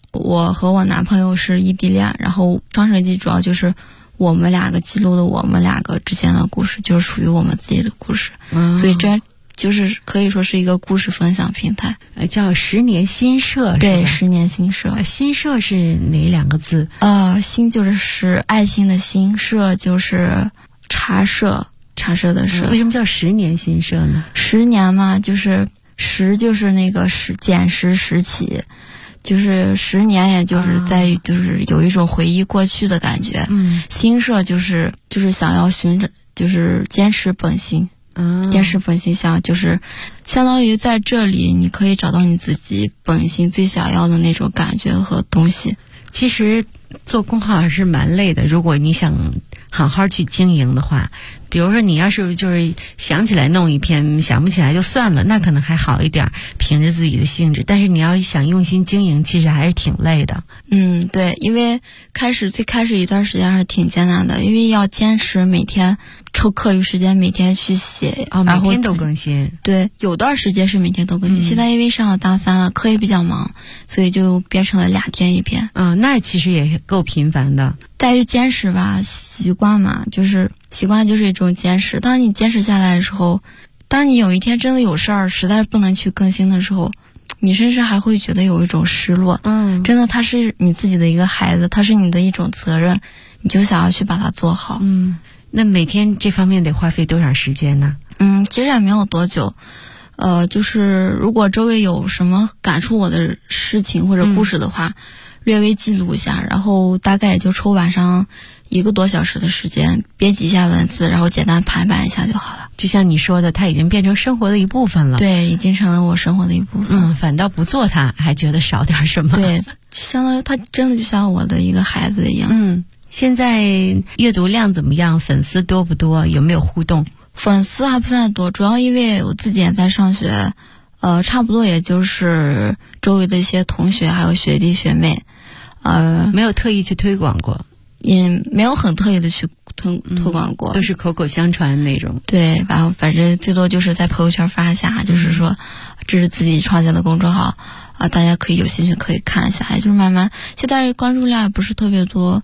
[SPEAKER 15] 我和我男朋友是异地恋，然后双城记主要就是我们两个记录的我们两个之间的故事，就是属于我们自己的故事，所以这就是可以说是一个故事分享平台。
[SPEAKER 16] 叫10年新社，
[SPEAKER 15] 对，10年新社。
[SPEAKER 16] 新社是哪2个字？
[SPEAKER 15] 新就是爱心的心，社就是茶社的社。
[SPEAKER 16] 为什么叫10年新社呢
[SPEAKER 15] ？10年嘛，就是10就是那个捡拾拾起，就是10年，也就是在于就是有一种回忆过去的感觉。新社就是想要就是坚持本心。坚持本心想就是相当于在这里你可以找到你自己本心最想要的那种感觉和东西。
[SPEAKER 16] 其实做公号还是蛮累的，如果你想好好去经营的话，比如说你要是就是想起来弄一篇，想不起来就算了，那可能还好一点，凭着自己的兴致。但是你要想用心经营，其实还是挺累的。
[SPEAKER 15] 对，因为最开始一段时间还是挺艰难的，因为要坚持每天抽课余时间每天去写，
[SPEAKER 16] 每天都更新。
[SPEAKER 15] 对，有段时间是每天都更新，现在因为上了大3了，课也比较忙，所以就变成了2天一篇。
[SPEAKER 16] 那其实也够频繁的。
[SPEAKER 15] 在于坚持吧，习惯嘛，就是习惯就是一种坚持。当你坚持下来的时候，当你有一天真的有事儿，实在不能去更新的时候，你甚至还会觉得有一种失落。真的，他是你自己的一个孩子，他是你的一种责任，你就想要去把它做好。
[SPEAKER 16] 那每天这方面得花费多少时间呢？
[SPEAKER 15] 其实也没有多久。就是如果周围有什么感触我的事情或者故事的话，略微记录一下，然后大概也就抽晚上1个多小时的时间，编辑一下文字，然后简单排版一下就好了。
[SPEAKER 16] 就像你说的，它已经变成生活的一部分了。
[SPEAKER 15] 对，已经成了我生活的一部分。
[SPEAKER 16] 反倒不做它，还觉得少点什么。
[SPEAKER 15] 对，相当于它真的就像我的一个孩子一样。
[SPEAKER 16] 现在阅读量怎么样？粉丝多不多？有没有互动？
[SPEAKER 15] 粉丝还不算多，主要因为我自己也在上学，差不多也就是周围的一些同学还有学弟学妹，
[SPEAKER 16] 没有特意去推广过，
[SPEAKER 15] 也没有很特意的去推广过，
[SPEAKER 16] 都是口口相传那种。
[SPEAKER 15] 对，然后反正最多就是在朋友圈发一下，就是说这是自己创建的公众号大家可以有兴趣可以看一下，也就是慢慢，现在关注量也不是特别多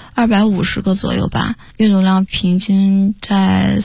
[SPEAKER 15] ，250个左右吧，阅读量平均在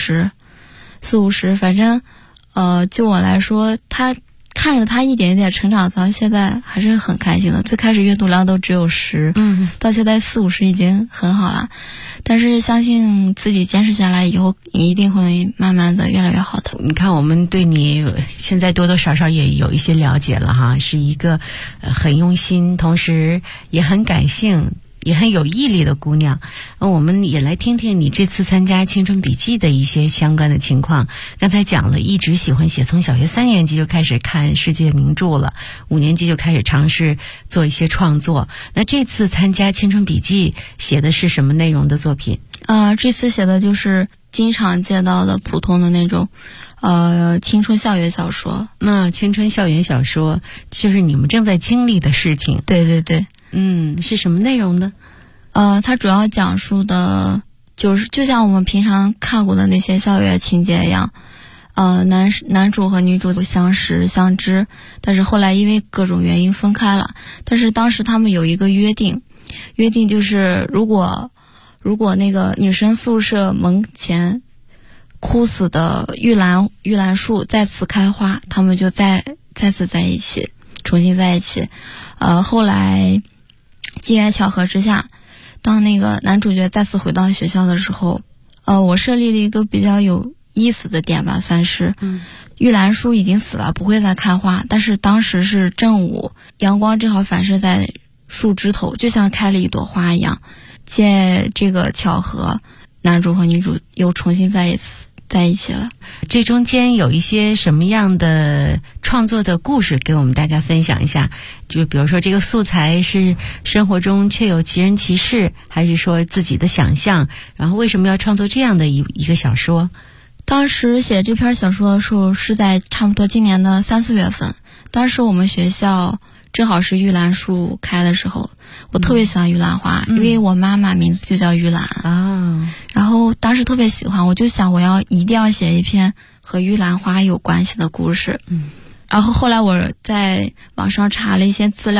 [SPEAKER 15] 4、50，反正就我来说，看着他一点一点成长到现在还是很开心的。最开始阅读量都只有10，到现在4、50已经很好了。但是相信自己坚持下来以后，一定会慢慢的越来越好的。
[SPEAKER 16] 你看，我们对你现在多多少少也有一些了解了哈，是一个很用心，同时也很感性，也很有毅力的姑娘。我们也来听听你这次参加青春笔记的一些相关的情况。刚才讲了，一直喜欢写，从小学3年级就开始看世界名著了，5年级就开始尝试做一些创作。那这次参加青春笔记写的是什么内容的作品？
[SPEAKER 15] 这次写的就是经常见到的普通的那种青春校园小说。
[SPEAKER 16] 那青春校园小说就是你们正在经历的事情。
[SPEAKER 15] 对对对。
[SPEAKER 16] 是什么内容呢？
[SPEAKER 15] 它主要讲述的就像我们平常看过的那些校园情节一样，男主和女主相识相知，但是后来因为各种原因分开了。但是当时他们有一个约定就是如果那个女生宿舍门前枯死的玉兰树再次开花，他们就再次在一起，重新在一起。后来机缘巧合之下，当那个男主角再次回到学校的时候，我设立了一个比较有意思的点吧，算是，玉兰树已经死了，不会再开花，但是当时是正午，阳光正好反射在树枝头，就像开了一朵花一样。借这个巧合，男主和女主又重新在一起了。
[SPEAKER 16] 这中间有一些什么样的创作的故事给我们大家分享一下？就比如说这个素材是生活中确有其人其事，还是说自己的想象？然后为什么要创作这样的一个小说？
[SPEAKER 15] 当时写这篇小说的时候是在差不多今年的3、4月份，当时我们学校正好是玉兰树开的时候，我特别喜欢玉兰花，因为我妈妈名字就叫玉兰然后当时特别喜欢，我就想一定要写一篇和玉兰花有关系的故事。然后后来我在网上查了一些资料，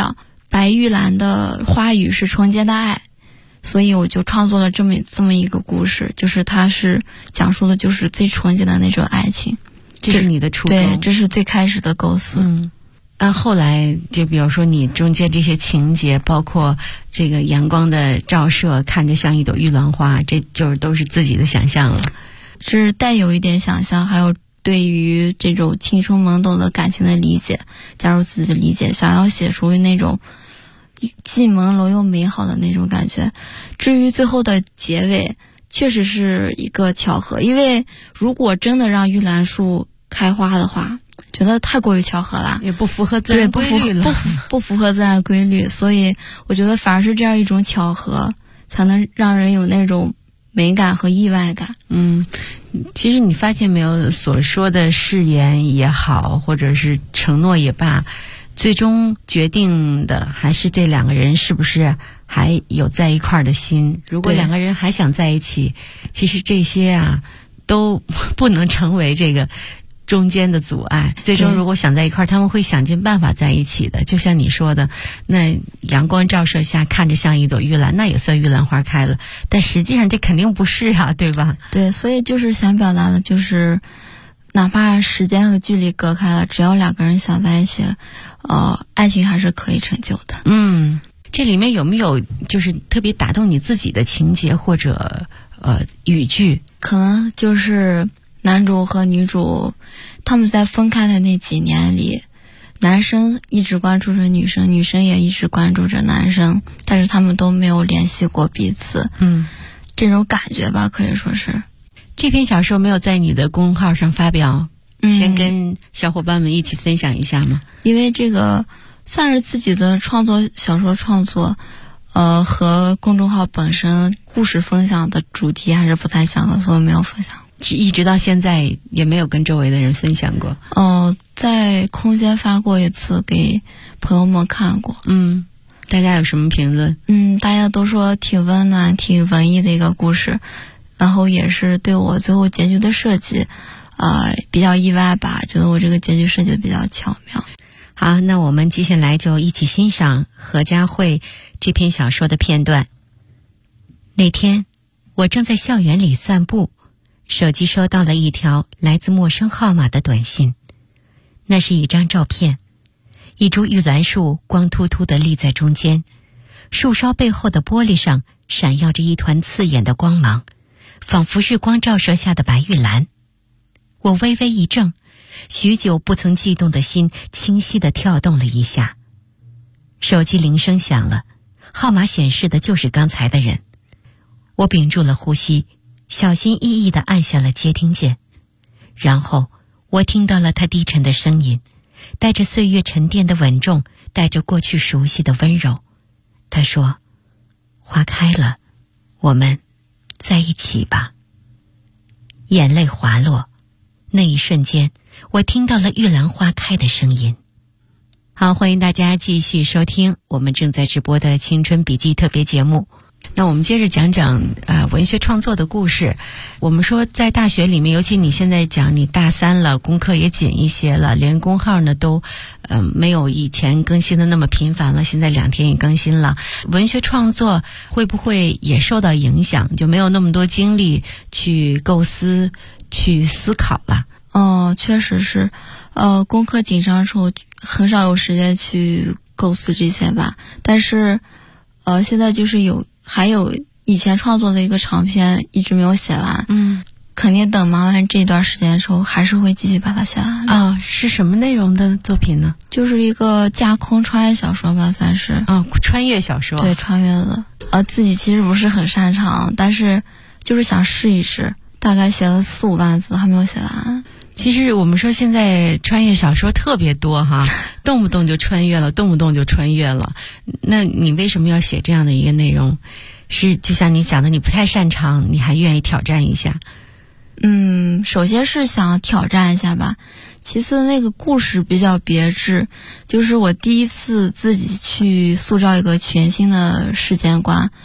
[SPEAKER 15] 白玉兰的花语是纯洁的爱，所以我就创作了这么一个故事，就是它是讲述的就是最纯洁的那种爱情。
[SPEAKER 16] 这是你的初衷？
[SPEAKER 15] 对，这是最开始的构思。
[SPEAKER 16] 后来就比如说你中间这些情节，包括这个阳光的照射，看着像一朵玉兰花，这就是都是自己的想象了。
[SPEAKER 15] 是带有一点想象，还有对于这种青春懵懂的感情的理解，加入自己的理解，想要写属于那种既朦胧又美好的那种感觉。至于最后的结尾，确实是一个巧合，因为如果真的让玉兰树开花的话，觉得太过于巧合了，
[SPEAKER 16] 也不符合自然规律了，
[SPEAKER 15] 不符合自然规律，所以我觉得反而是这样一种巧合，才能让人有那种美感和意外感。
[SPEAKER 16] 其实你发现没有，所说的誓言也好，或者是承诺也罢，最终决定的还是这两个人是不是还有在一块儿的心。如果两个人还想在一起，其实这些都不能成为这个中间的阻碍。最终如果想在一块儿，他们会想尽办法在一起的。就像你说的，那阳光照射下看着像一朵玉兰，那也算玉兰花开了，但实际上这肯定不是啊，对吧？
[SPEAKER 15] 对，所以就是想表达的就是哪怕时间和距离隔开了，只要两个人想在一起，爱情还是可以成就的。
[SPEAKER 16] 这里面有没有就是特别打动你自己的情节或者语句？
[SPEAKER 15] 可能就是男主和女主他们在分开的那几年里，男生一直关注着女生，女生也一直关注着男生，但是他们都没有联系过彼此。这种感觉吧，可以说是。
[SPEAKER 16] 这篇小说没有在你的公众号上发表，先跟小伙伴们一起分享一下吗？
[SPEAKER 15] 因为这个算是自己的小说创作，和公众号本身故事分享的主题还是不太像的，所以没有分享。
[SPEAKER 16] 一直到现在也没有跟周围的人分享过。
[SPEAKER 15] 在空间发过一次给朋友们看过。
[SPEAKER 16] 大家有什么评论？
[SPEAKER 15] 大家都说挺温暖挺文艺的一个故事，然后也是对我最后结局的设计比较意外吧，觉得我这个结局设计的比较巧妙。
[SPEAKER 16] 好，那我们接下来就一起欣赏何佳慧这篇小说的片段。那天我正在校园里散步，手机收到了一条来自陌生号码的短信。那是一张照片，一株玉兰树光秃秃地立在中间，树梢背后的玻璃上闪耀着一团刺眼的光芒，仿佛日光照射下的白玉兰。我微微一怔，许久不曾悸动的心清晰地跳动了一下。手机铃声响了，号码显示的就是刚才的人。我屏住了呼吸，小心翼翼地按下了接听键，然后我听到了他低沉的声音，带着岁月沉淀的稳重，带着过去熟悉的温柔。他说：花开了，我们在一起吧。眼泪滑落，那一瞬间我听到了玉兰花开的声音。好，欢迎大家继续收听我们正在直播的青春笔记特别节目。那我们接着讲讲文学创作的故事。我们说在大学里面，尤其你现在讲你大三了，功课也紧一些了，连公号呢都没有以前更新的那么频繁了，现在2天也更新了。文学创作会不会也受到影响，就没有那么多精力去构思去思考了？
[SPEAKER 15] 确实是功课紧张的时候很少有时间去构思这些吧，但是现在就是还有以前创作的一个长篇一直没有写完，肯定等忙完这段时间的时候还是会继续把它写完。
[SPEAKER 16] 是什么内容的作品呢？
[SPEAKER 15] 就是一个架空穿越小说吧，算是。
[SPEAKER 16] 穿越小说。
[SPEAKER 15] 对，穿越的。自己其实不是很擅长，但是就是想试一试，大概写了4-5万字还没有写完。
[SPEAKER 16] 其实我们说现在穿越小说特别多哈，动不动就穿越了，动不动就穿越了。那你为什么要写这样的一个内容？是就像你讲的，你不太擅长，你还愿意挑战一下？
[SPEAKER 15] 首先是想挑战一下吧，其次那个故事比较别致，就是我第一次自己去塑造一个全新的世界观，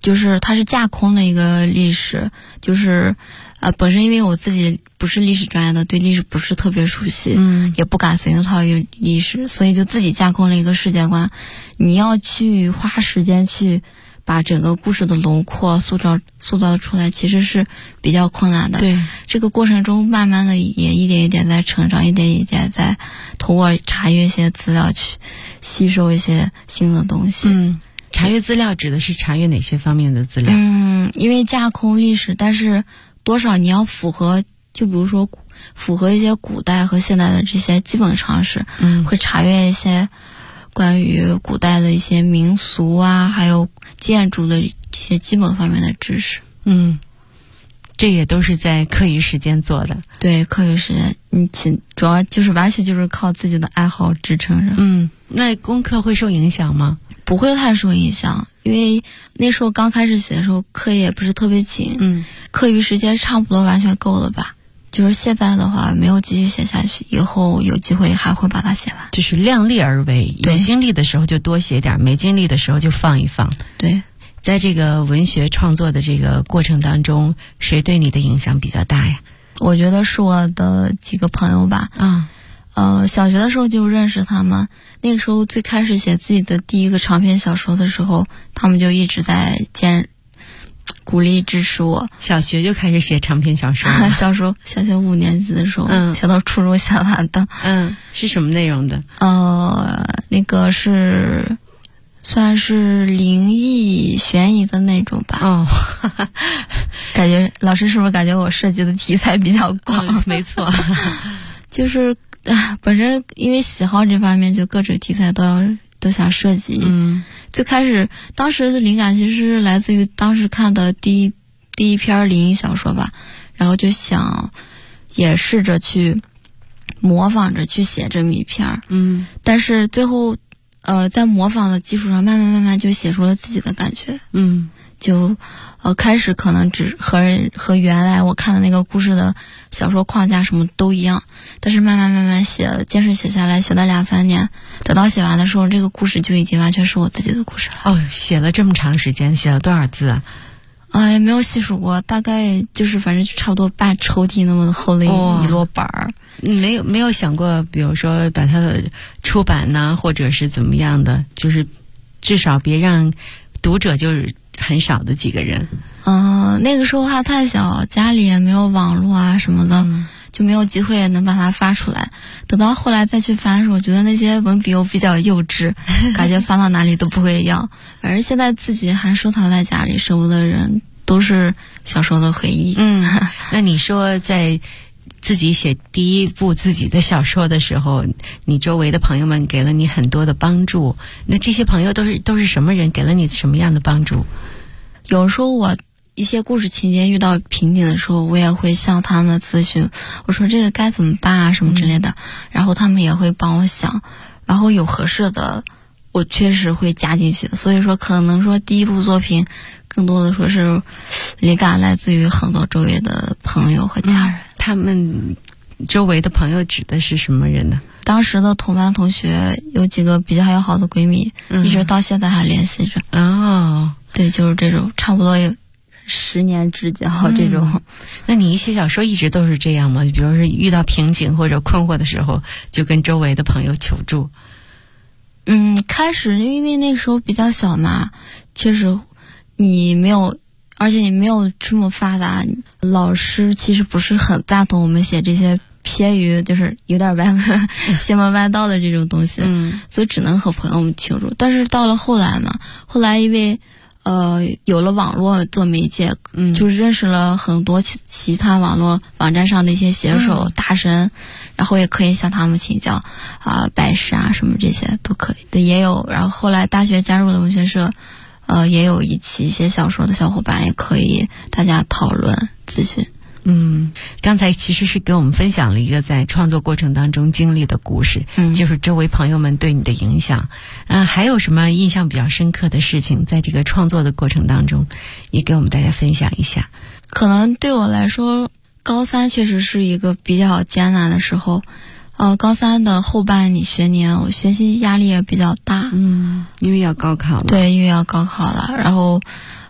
[SPEAKER 15] 就是它是架空的一个历史，就是本身因为我自己不是历史专业的，对历史不是特别熟悉，也不敢随便套用历史，所以就自己架空了一个世界观。你要去花时间去把整个故事的轮廓塑造出来，其实是比较困难的。
[SPEAKER 16] 对，
[SPEAKER 15] 这个过程中慢慢的也一点一点在成长，一点一点在通过查阅一些资料去吸收一些新的东西。
[SPEAKER 16] 查阅资料指的是查阅哪些方面的资料？
[SPEAKER 15] 因为架空历史，但是多少你要符合，就比如说符合一些古代和现代的这些基本常识，会查阅一些关于古代的一些民俗啊，还有建筑的这些基本方面的知识。
[SPEAKER 16] 这也都是在课余时间做的。
[SPEAKER 15] 对，课余时间，主要就是完全就是靠自己的爱好支撑着。
[SPEAKER 16] 那功课会受影响吗？
[SPEAKER 15] 不会太受影响，因为那时候刚开始写的时候，课业也不是特别紧，课余时间差不多完全够了吧。就是现在的话，没有继续写下去，以后有机会还会把它写完。
[SPEAKER 16] 就是量力而为，有精力的时候就多写点，没精力的时候就放一放。
[SPEAKER 15] 对，
[SPEAKER 16] 在这个文学创作的这个过程当中，谁对你的影响比较大呀？
[SPEAKER 15] 我觉得是我的几个朋友吧。小学的时候就认识他们，那个时候最开始写自己的第一个长篇小说的时候，他们就一直在鼓励支持我。
[SPEAKER 16] 小学就开始写长篇小说
[SPEAKER 15] 小学5年级的时候，写到初中写完的。
[SPEAKER 16] 是什么内容的？
[SPEAKER 15] 那个是算是灵异悬疑的那种吧。感觉老师是不是感觉我设计的题材比较广？
[SPEAKER 16] 没错。
[SPEAKER 15] 就是本身因为喜好这方面，就各种题材都想设计。最开始当时的灵感其实是来自于当时看的第一篇灵异小说吧，然后就想也试着去模仿着去写这么一篇。但是最后在模仿的基础上慢慢就写出了自己的感觉。就开始可能只和原来我看的那个故事的小说框架什么都一样，但是慢慢写，坚持写下来，写了2-3年，等到写完的时候，这个故事就已经完全是我自己的故事了。
[SPEAKER 16] 写了这么长时间，写了多少字啊？
[SPEAKER 15] 也没有细数过，大概就是反正就差不多半抽屉那么厚的一摞本儿。
[SPEAKER 16] 没有想过，比如说把它出版呢，或者是怎么样的，就是至少别让读者就是很少的几个人。
[SPEAKER 15] 那个时候还太小，家里也没有网络啊什么的，就没有机会能把它发出来。等到后来再去翻的时候，我觉得那些文笔又比较幼稚，感觉翻到哪里都不会一样。反正现在自己还收藏在家里，舍不得人，都是小时候的回忆。
[SPEAKER 16] 那你说在自己写第一部自己的小说的时候，你周围的朋友们给了你很多的帮助，那这些朋友都是什么人，给了你什么样的帮助？
[SPEAKER 15] 有时候我一些故事情节遇到瓶颈的时候，我也会向他们咨询，我说这个该怎么办啊什么之类的，然后他们也会帮我想，然后有合适的我确实会加进去。所以说可能说第一部作品更多的说是灵感来自于很多周围的朋友和家人。
[SPEAKER 16] 他们周围的朋友指的是什么人呢？
[SPEAKER 15] 当时的同班同学有几个比较要好的闺蜜，一直到现在还联系着。对，就是这种差不多有10年之交这种。
[SPEAKER 16] 那你一写小说一直都是这样吗？比如说遇到瓶颈或者困惑的时候，就跟周围的朋友求助？
[SPEAKER 15] 开始因为那时候比较小嘛，确实而且你没有这么发达，老师其实不是很赞同我们写这些偏于就是有点邪门歪道的这种东西，所以只能和朋友们求助。但是到了后来因为有了网络做媒介，就是认识了很多其他网络网站上的一些写手大神，然后也可以向他们请教拜师啊什么这些都可以。对，也有。然后后来大学加入了文学社，也有一起写小说的小伙伴，也可以大家讨论咨询。
[SPEAKER 16] 刚才其实是给我们分享了一个在创作过程当中经历的故事，就是周围朋友们对你的影响。还有什么印象比较深刻的事情，在这个创作的过程当中，也给我们大家分享一下。
[SPEAKER 15] 可能对我来说，高3确实是一个比较艰难的时候。高3的后半学年，我学习压力也比较大。
[SPEAKER 16] 因为要高考了。
[SPEAKER 15] 对，因为要高考了，然后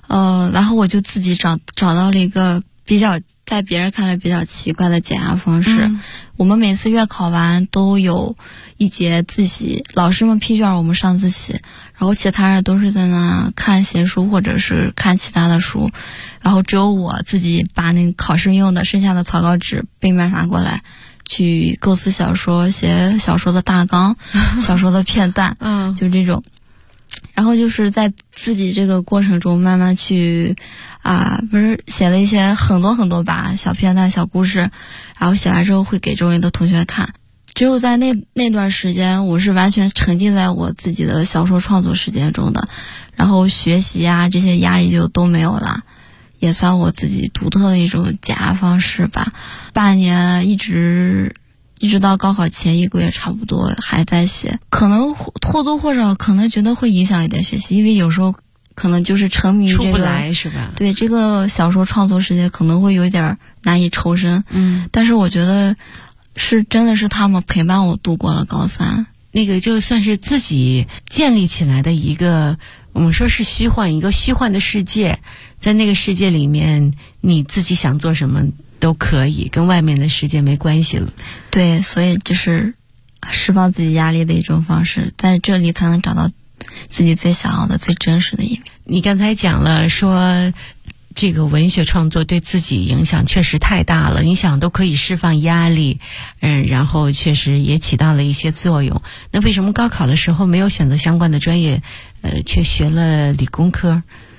[SPEAKER 15] 然后我就自己找到了一个在别人看来比较奇怪的减压方式。我们每次月考完都有一节自习，老师们批卷，我们上自习，然后其他人都是在那看闲书或者是看其他的书，然后只有我自己把那考试用的剩下的草稿纸背面拿过来，去构思小说，写小说的大纲，小说的片段，就这种。然后就是在自己这个过程中慢慢去写了一些很多吧小片段小故事，然后写完之后会给周围的同学看。只有在那段时间我是完全沉浸在我自己的小说创作时间中的，然后学习这些压力就都没有了，也算我自己独特的一种减压方式吧。半年一直到高考前1个月差不多还在写，可能或多或少可能觉得会影响一点学习，因为有时候可能就是沉迷这个
[SPEAKER 16] 出不来是吧？
[SPEAKER 15] 对，这个小说创作时间可能会有点难以抽身。但是我觉得真的是他们陪伴我度过了高3。
[SPEAKER 16] 那个就算是自己建立起来的一个，我们说是一个虚幻的世界，在那个世界里面你自己想做什么都可以，跟外面的世界没关系了。
[SPEAKER 15] 对，所以就是释放自己压力的一种方式，在这里才能找到自己最想要的最真实的一面。
[SPEAKER 16] 你刚才讲了说这个文学创作对自己影响确实太大了，你想都可以释放压力，然后确实也起到了一些作用。那为什么高考的时候没有选择相关的专业，却学了理工科？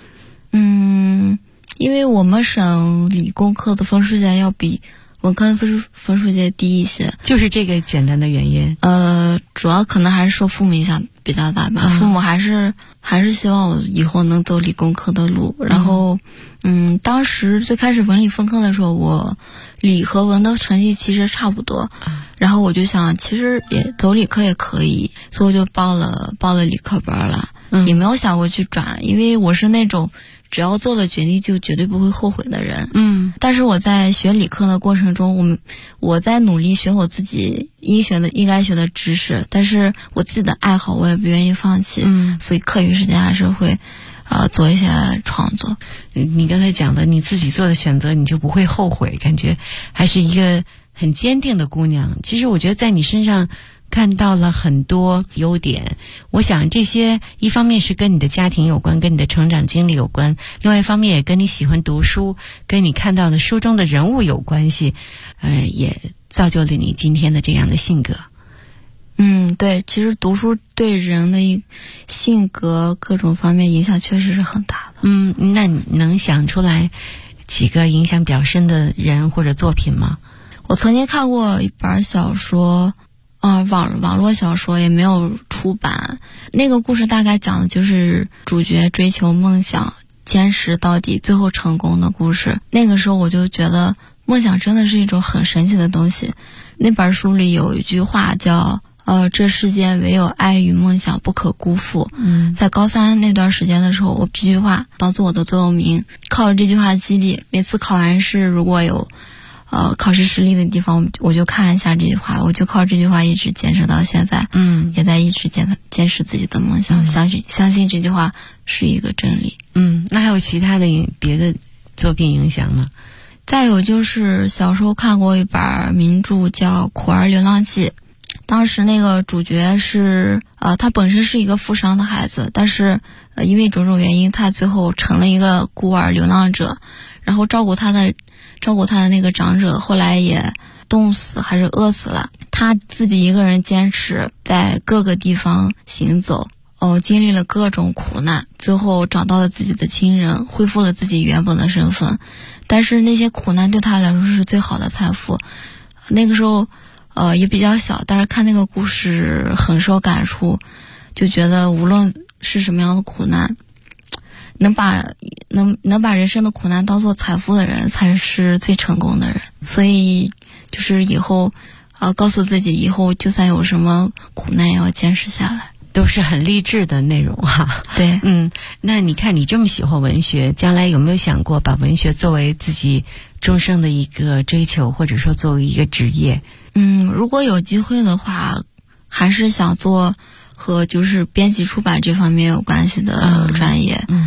[SPEAKER 15] 因为我们省理工科的分数线要比文科分数线低一些，
[SPEAKER 16] 就是这个简单的原因。
[SPEAKER 15] 主要可能还是受父母影响比较大吧。父母还是希望我以后能走理工科的路。然后，当时最开始文理分科的时候，我理和文的成绩其实差不多，然后我就想，其实也走理科也可以，所以我就报了理科班了，也没有想过去转，因为我是那种只要做了决定就绝对不会后悔的人。但是我在学理科的过程中，我在努力学我自己应该学的知识，但是我自己的爱好我也不愿意放弃。所以课余时间还是会做一些创作。
[SPEAKER 16] 你刚才讲的你自己做的选择你就不会后悔，感觉还是一个很坚定的姑娘。其实我觉得在你身上看到了很多优点，我想这些一方面是跟你的家庭有关，跟你的成长经历有关，另外一方面也跟你喜欢读书，跟你看到的书中的人物有关系，也造就了你今天的这样的性格。
[SPEAKER 15] 对，其实读书对人的性格各种方面影响确实是很大的。
[SPEAKER 16] 那你能想出来几个影响比较深的人或者作品吗？
[SPEAKER 15] 我曾经看过一本小说，网络小说也没有出版。那个故事大概讲的就是主角追求梦想，坚持到底，最后成功的故事。那个时候我就觉得梦想真的是一种很神奇的东西。那本书里有一句话叫这世间唯有爱与梦想不可辜负。在高3那段时间的时候，我这句话当做我的座右铭，靠着这句话激励，每次考完试如果有考试失利的地方，我就看一下这句话，我就靠这句话一直坚持到现在。也在一直坚持自己的梦想，相信这句话是一个真理。
[SPEAKER 16] 那还有其他的别的作品影响吗？
[SPEAKER 15] 再有就是小时候看过一本名著叫《苦儿流浪记》，当时那个主角是他本身是一个富商的孩子，但是因为种种原因他最后成了一个孤儿流浪者，然后照顾他的那个长者后来也冻死还是饿死了，他自己一个人坚持在各个地方行走，经历了各种苦难，最后找到了自己的亲人，恢复了自己原本的身份。但是那些苦难对他来说是最好的财富。那个时候也比较小，但是看那个故事很受感触，就觉得无论是什么样的苦难，能把人生的苦难当做财富的人才是最成功的人。所以就是以后告诉自己，以后就算有什么苦难也要坚持下来。
[SPEAKER 16] 都是很励志的内容哈。
[SPEAKER 15] 对，
[SPEAKER 16] 那你看你这么喜欢文学，将来有没有想过把文学作为自己终生的一个追求，或者说作为一个职业？
[SPEAKER 15] 如果有机会的话，还是想做和就是编辑出版这方面有关系的专业。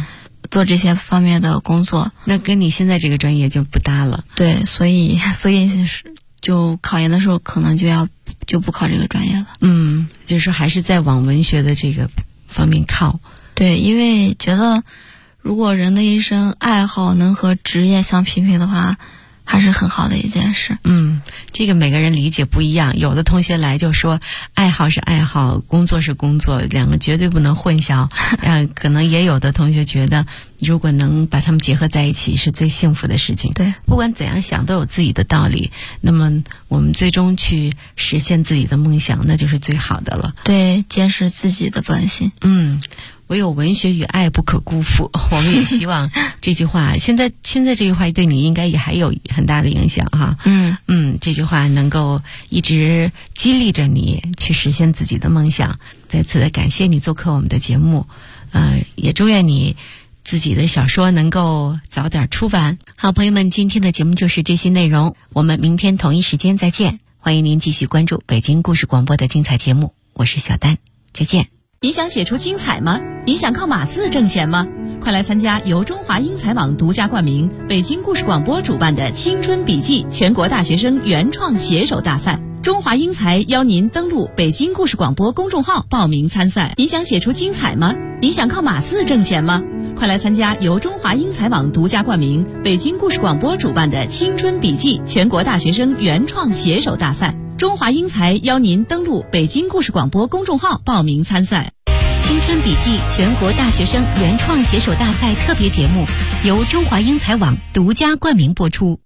[SPEAKER 15] 做这些方面的工作。
[SPEAKER 16] 那跟你现在这个专业就不搭了。
[SPEAKER 15] 对，所以就考研的时候可能就不考这个专业了。
[SPEAKER 16] 就是说还是在往文学的这个方面靠。
[SPEAKER 15] 对，因为觉得如果人的一生爱好能和职业相匹配的话，还是很好的一件事。
[SPEAKER 16] 这个每个人理解不一样，有的同学来就说爱好是爱好，工作是工作，两个绝对不能混淆。可能也有的同学觉得如果能把它们结合在一起是最幸福的事情。
[SPEAKER 15] 对，
[SPEAKER 16] 不管怎样想都有自己的道理，那么我们最终去实现自己的梦想，那就是最好的了。
[SPEAKER 15] 对，坚持自己的本心。
[SPEAKER 16] 唯有文学与爱不可辜负。我们也希望这句话现在这句话对你应该也还有很大的影响哈。这句话能够一直激励着你去实现自己的梦想。再次的感谢你做客我们的节目，也祝愿你自己的小说能够早点出版。好，朋友们，今天的节目就是这些内容，我们明天同一时间再见。欢迎您继续关注北京故事广播的精彩节目，我是小丹，再见。
[SPEAKER 14] 你想写出精彩吗？你想靠码字挣钱吗？快来参加由中华英才网独家冠名、北京故事广播主办的青春笔记全国大学生原创写手大赛。中华英才邀您登录北京故事广播公众号报名参赛。你想写出精彩吗？你想靠码字挣钱吗？快来参加由中华英才网独家冠名、北京故事广播主办的青春笔记全国大学生原创写手大赛。中华英才邀您登录北京故事广播公众号报名参赛。
[SPEAKER 16] 青春笔记全国大学生原创写手大赛特别节目由中华英才网独家冠名播出。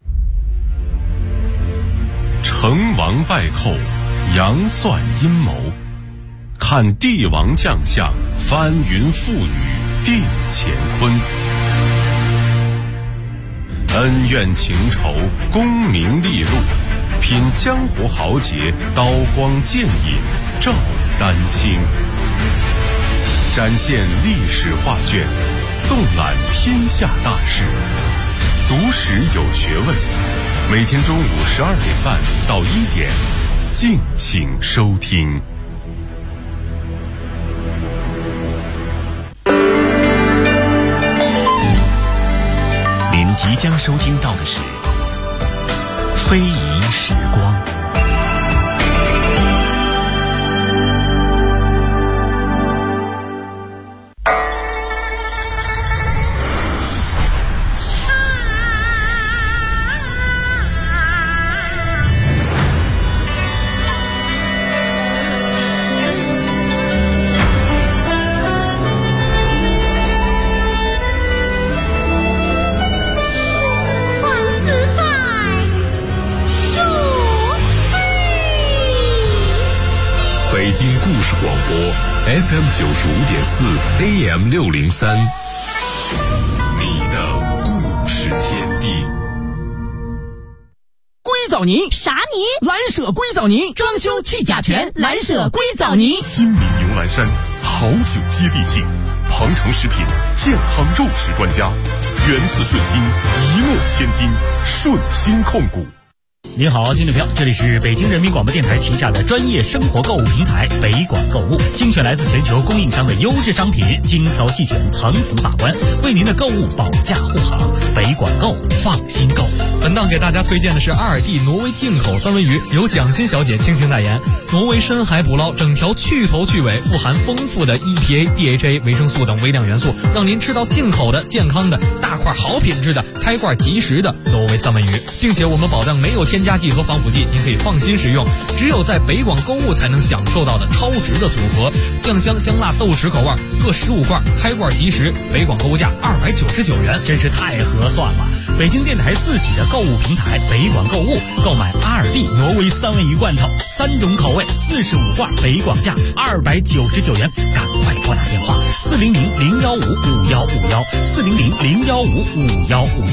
[SPEAKER 1] 成王败寇，杨算阴谋，看帝王将相，翻云覆雨定乾坤。恩怨情仇，功名利禄，品江湖豪杰，刀光剑影照丹青。展现历史画卷，纵览天下大事，读史有学问。每天中午12点半到1点，敬请收听。您即将收听到的是《非遗时光》。北京故事广播 FM 95.4 AM 603，你的故事天地。
[SPEAKER 17] 硅藻泥啥泥？蓝舍硅藻泥，装修去甲醛，蓝舍硅藻泥。
[SPEAKER 1] 新民牛栏山，好酒接地气，庞城食品健康肉食专家，源自顺心，一诺千金，顺心控股。
[SPEAKER 18] 您好，听众朋友，这里是北京人民广播电台旗下的专业生活购物平台北广购物，精选来自全球供应商的优质商品，精挑细选，层层把关，为您的购物保驾护航。北广购，放心购。
[SPEAKER 2] 本档给大家推荐的是阿尔蒂挪威进口三文鱼，由蒋欣小姐倾情代言。挪威深海捕捞，整条去头去尾，富含丰富的 EPA、DHA、维生素等微量元素，让您吃到进口的、健康的、大块好品质的、开罐即食的挪威三文鱼，并且我们保证没有添加剂和防腐剂，您可以放心食用。只有在北广购物才能享受到的超值的组合，酱香、香辣、豆豉口味各15罐，开罐即食，北广购物价299元，
[SPEAKER 18] 真是太合算了。北京电台自己的购物平台北广购物，购买阿尔蒂挪威三文鱼罐头，3种口味，45罐，北广价299元，赶快拨打电话400-015-5151，400-015-5151。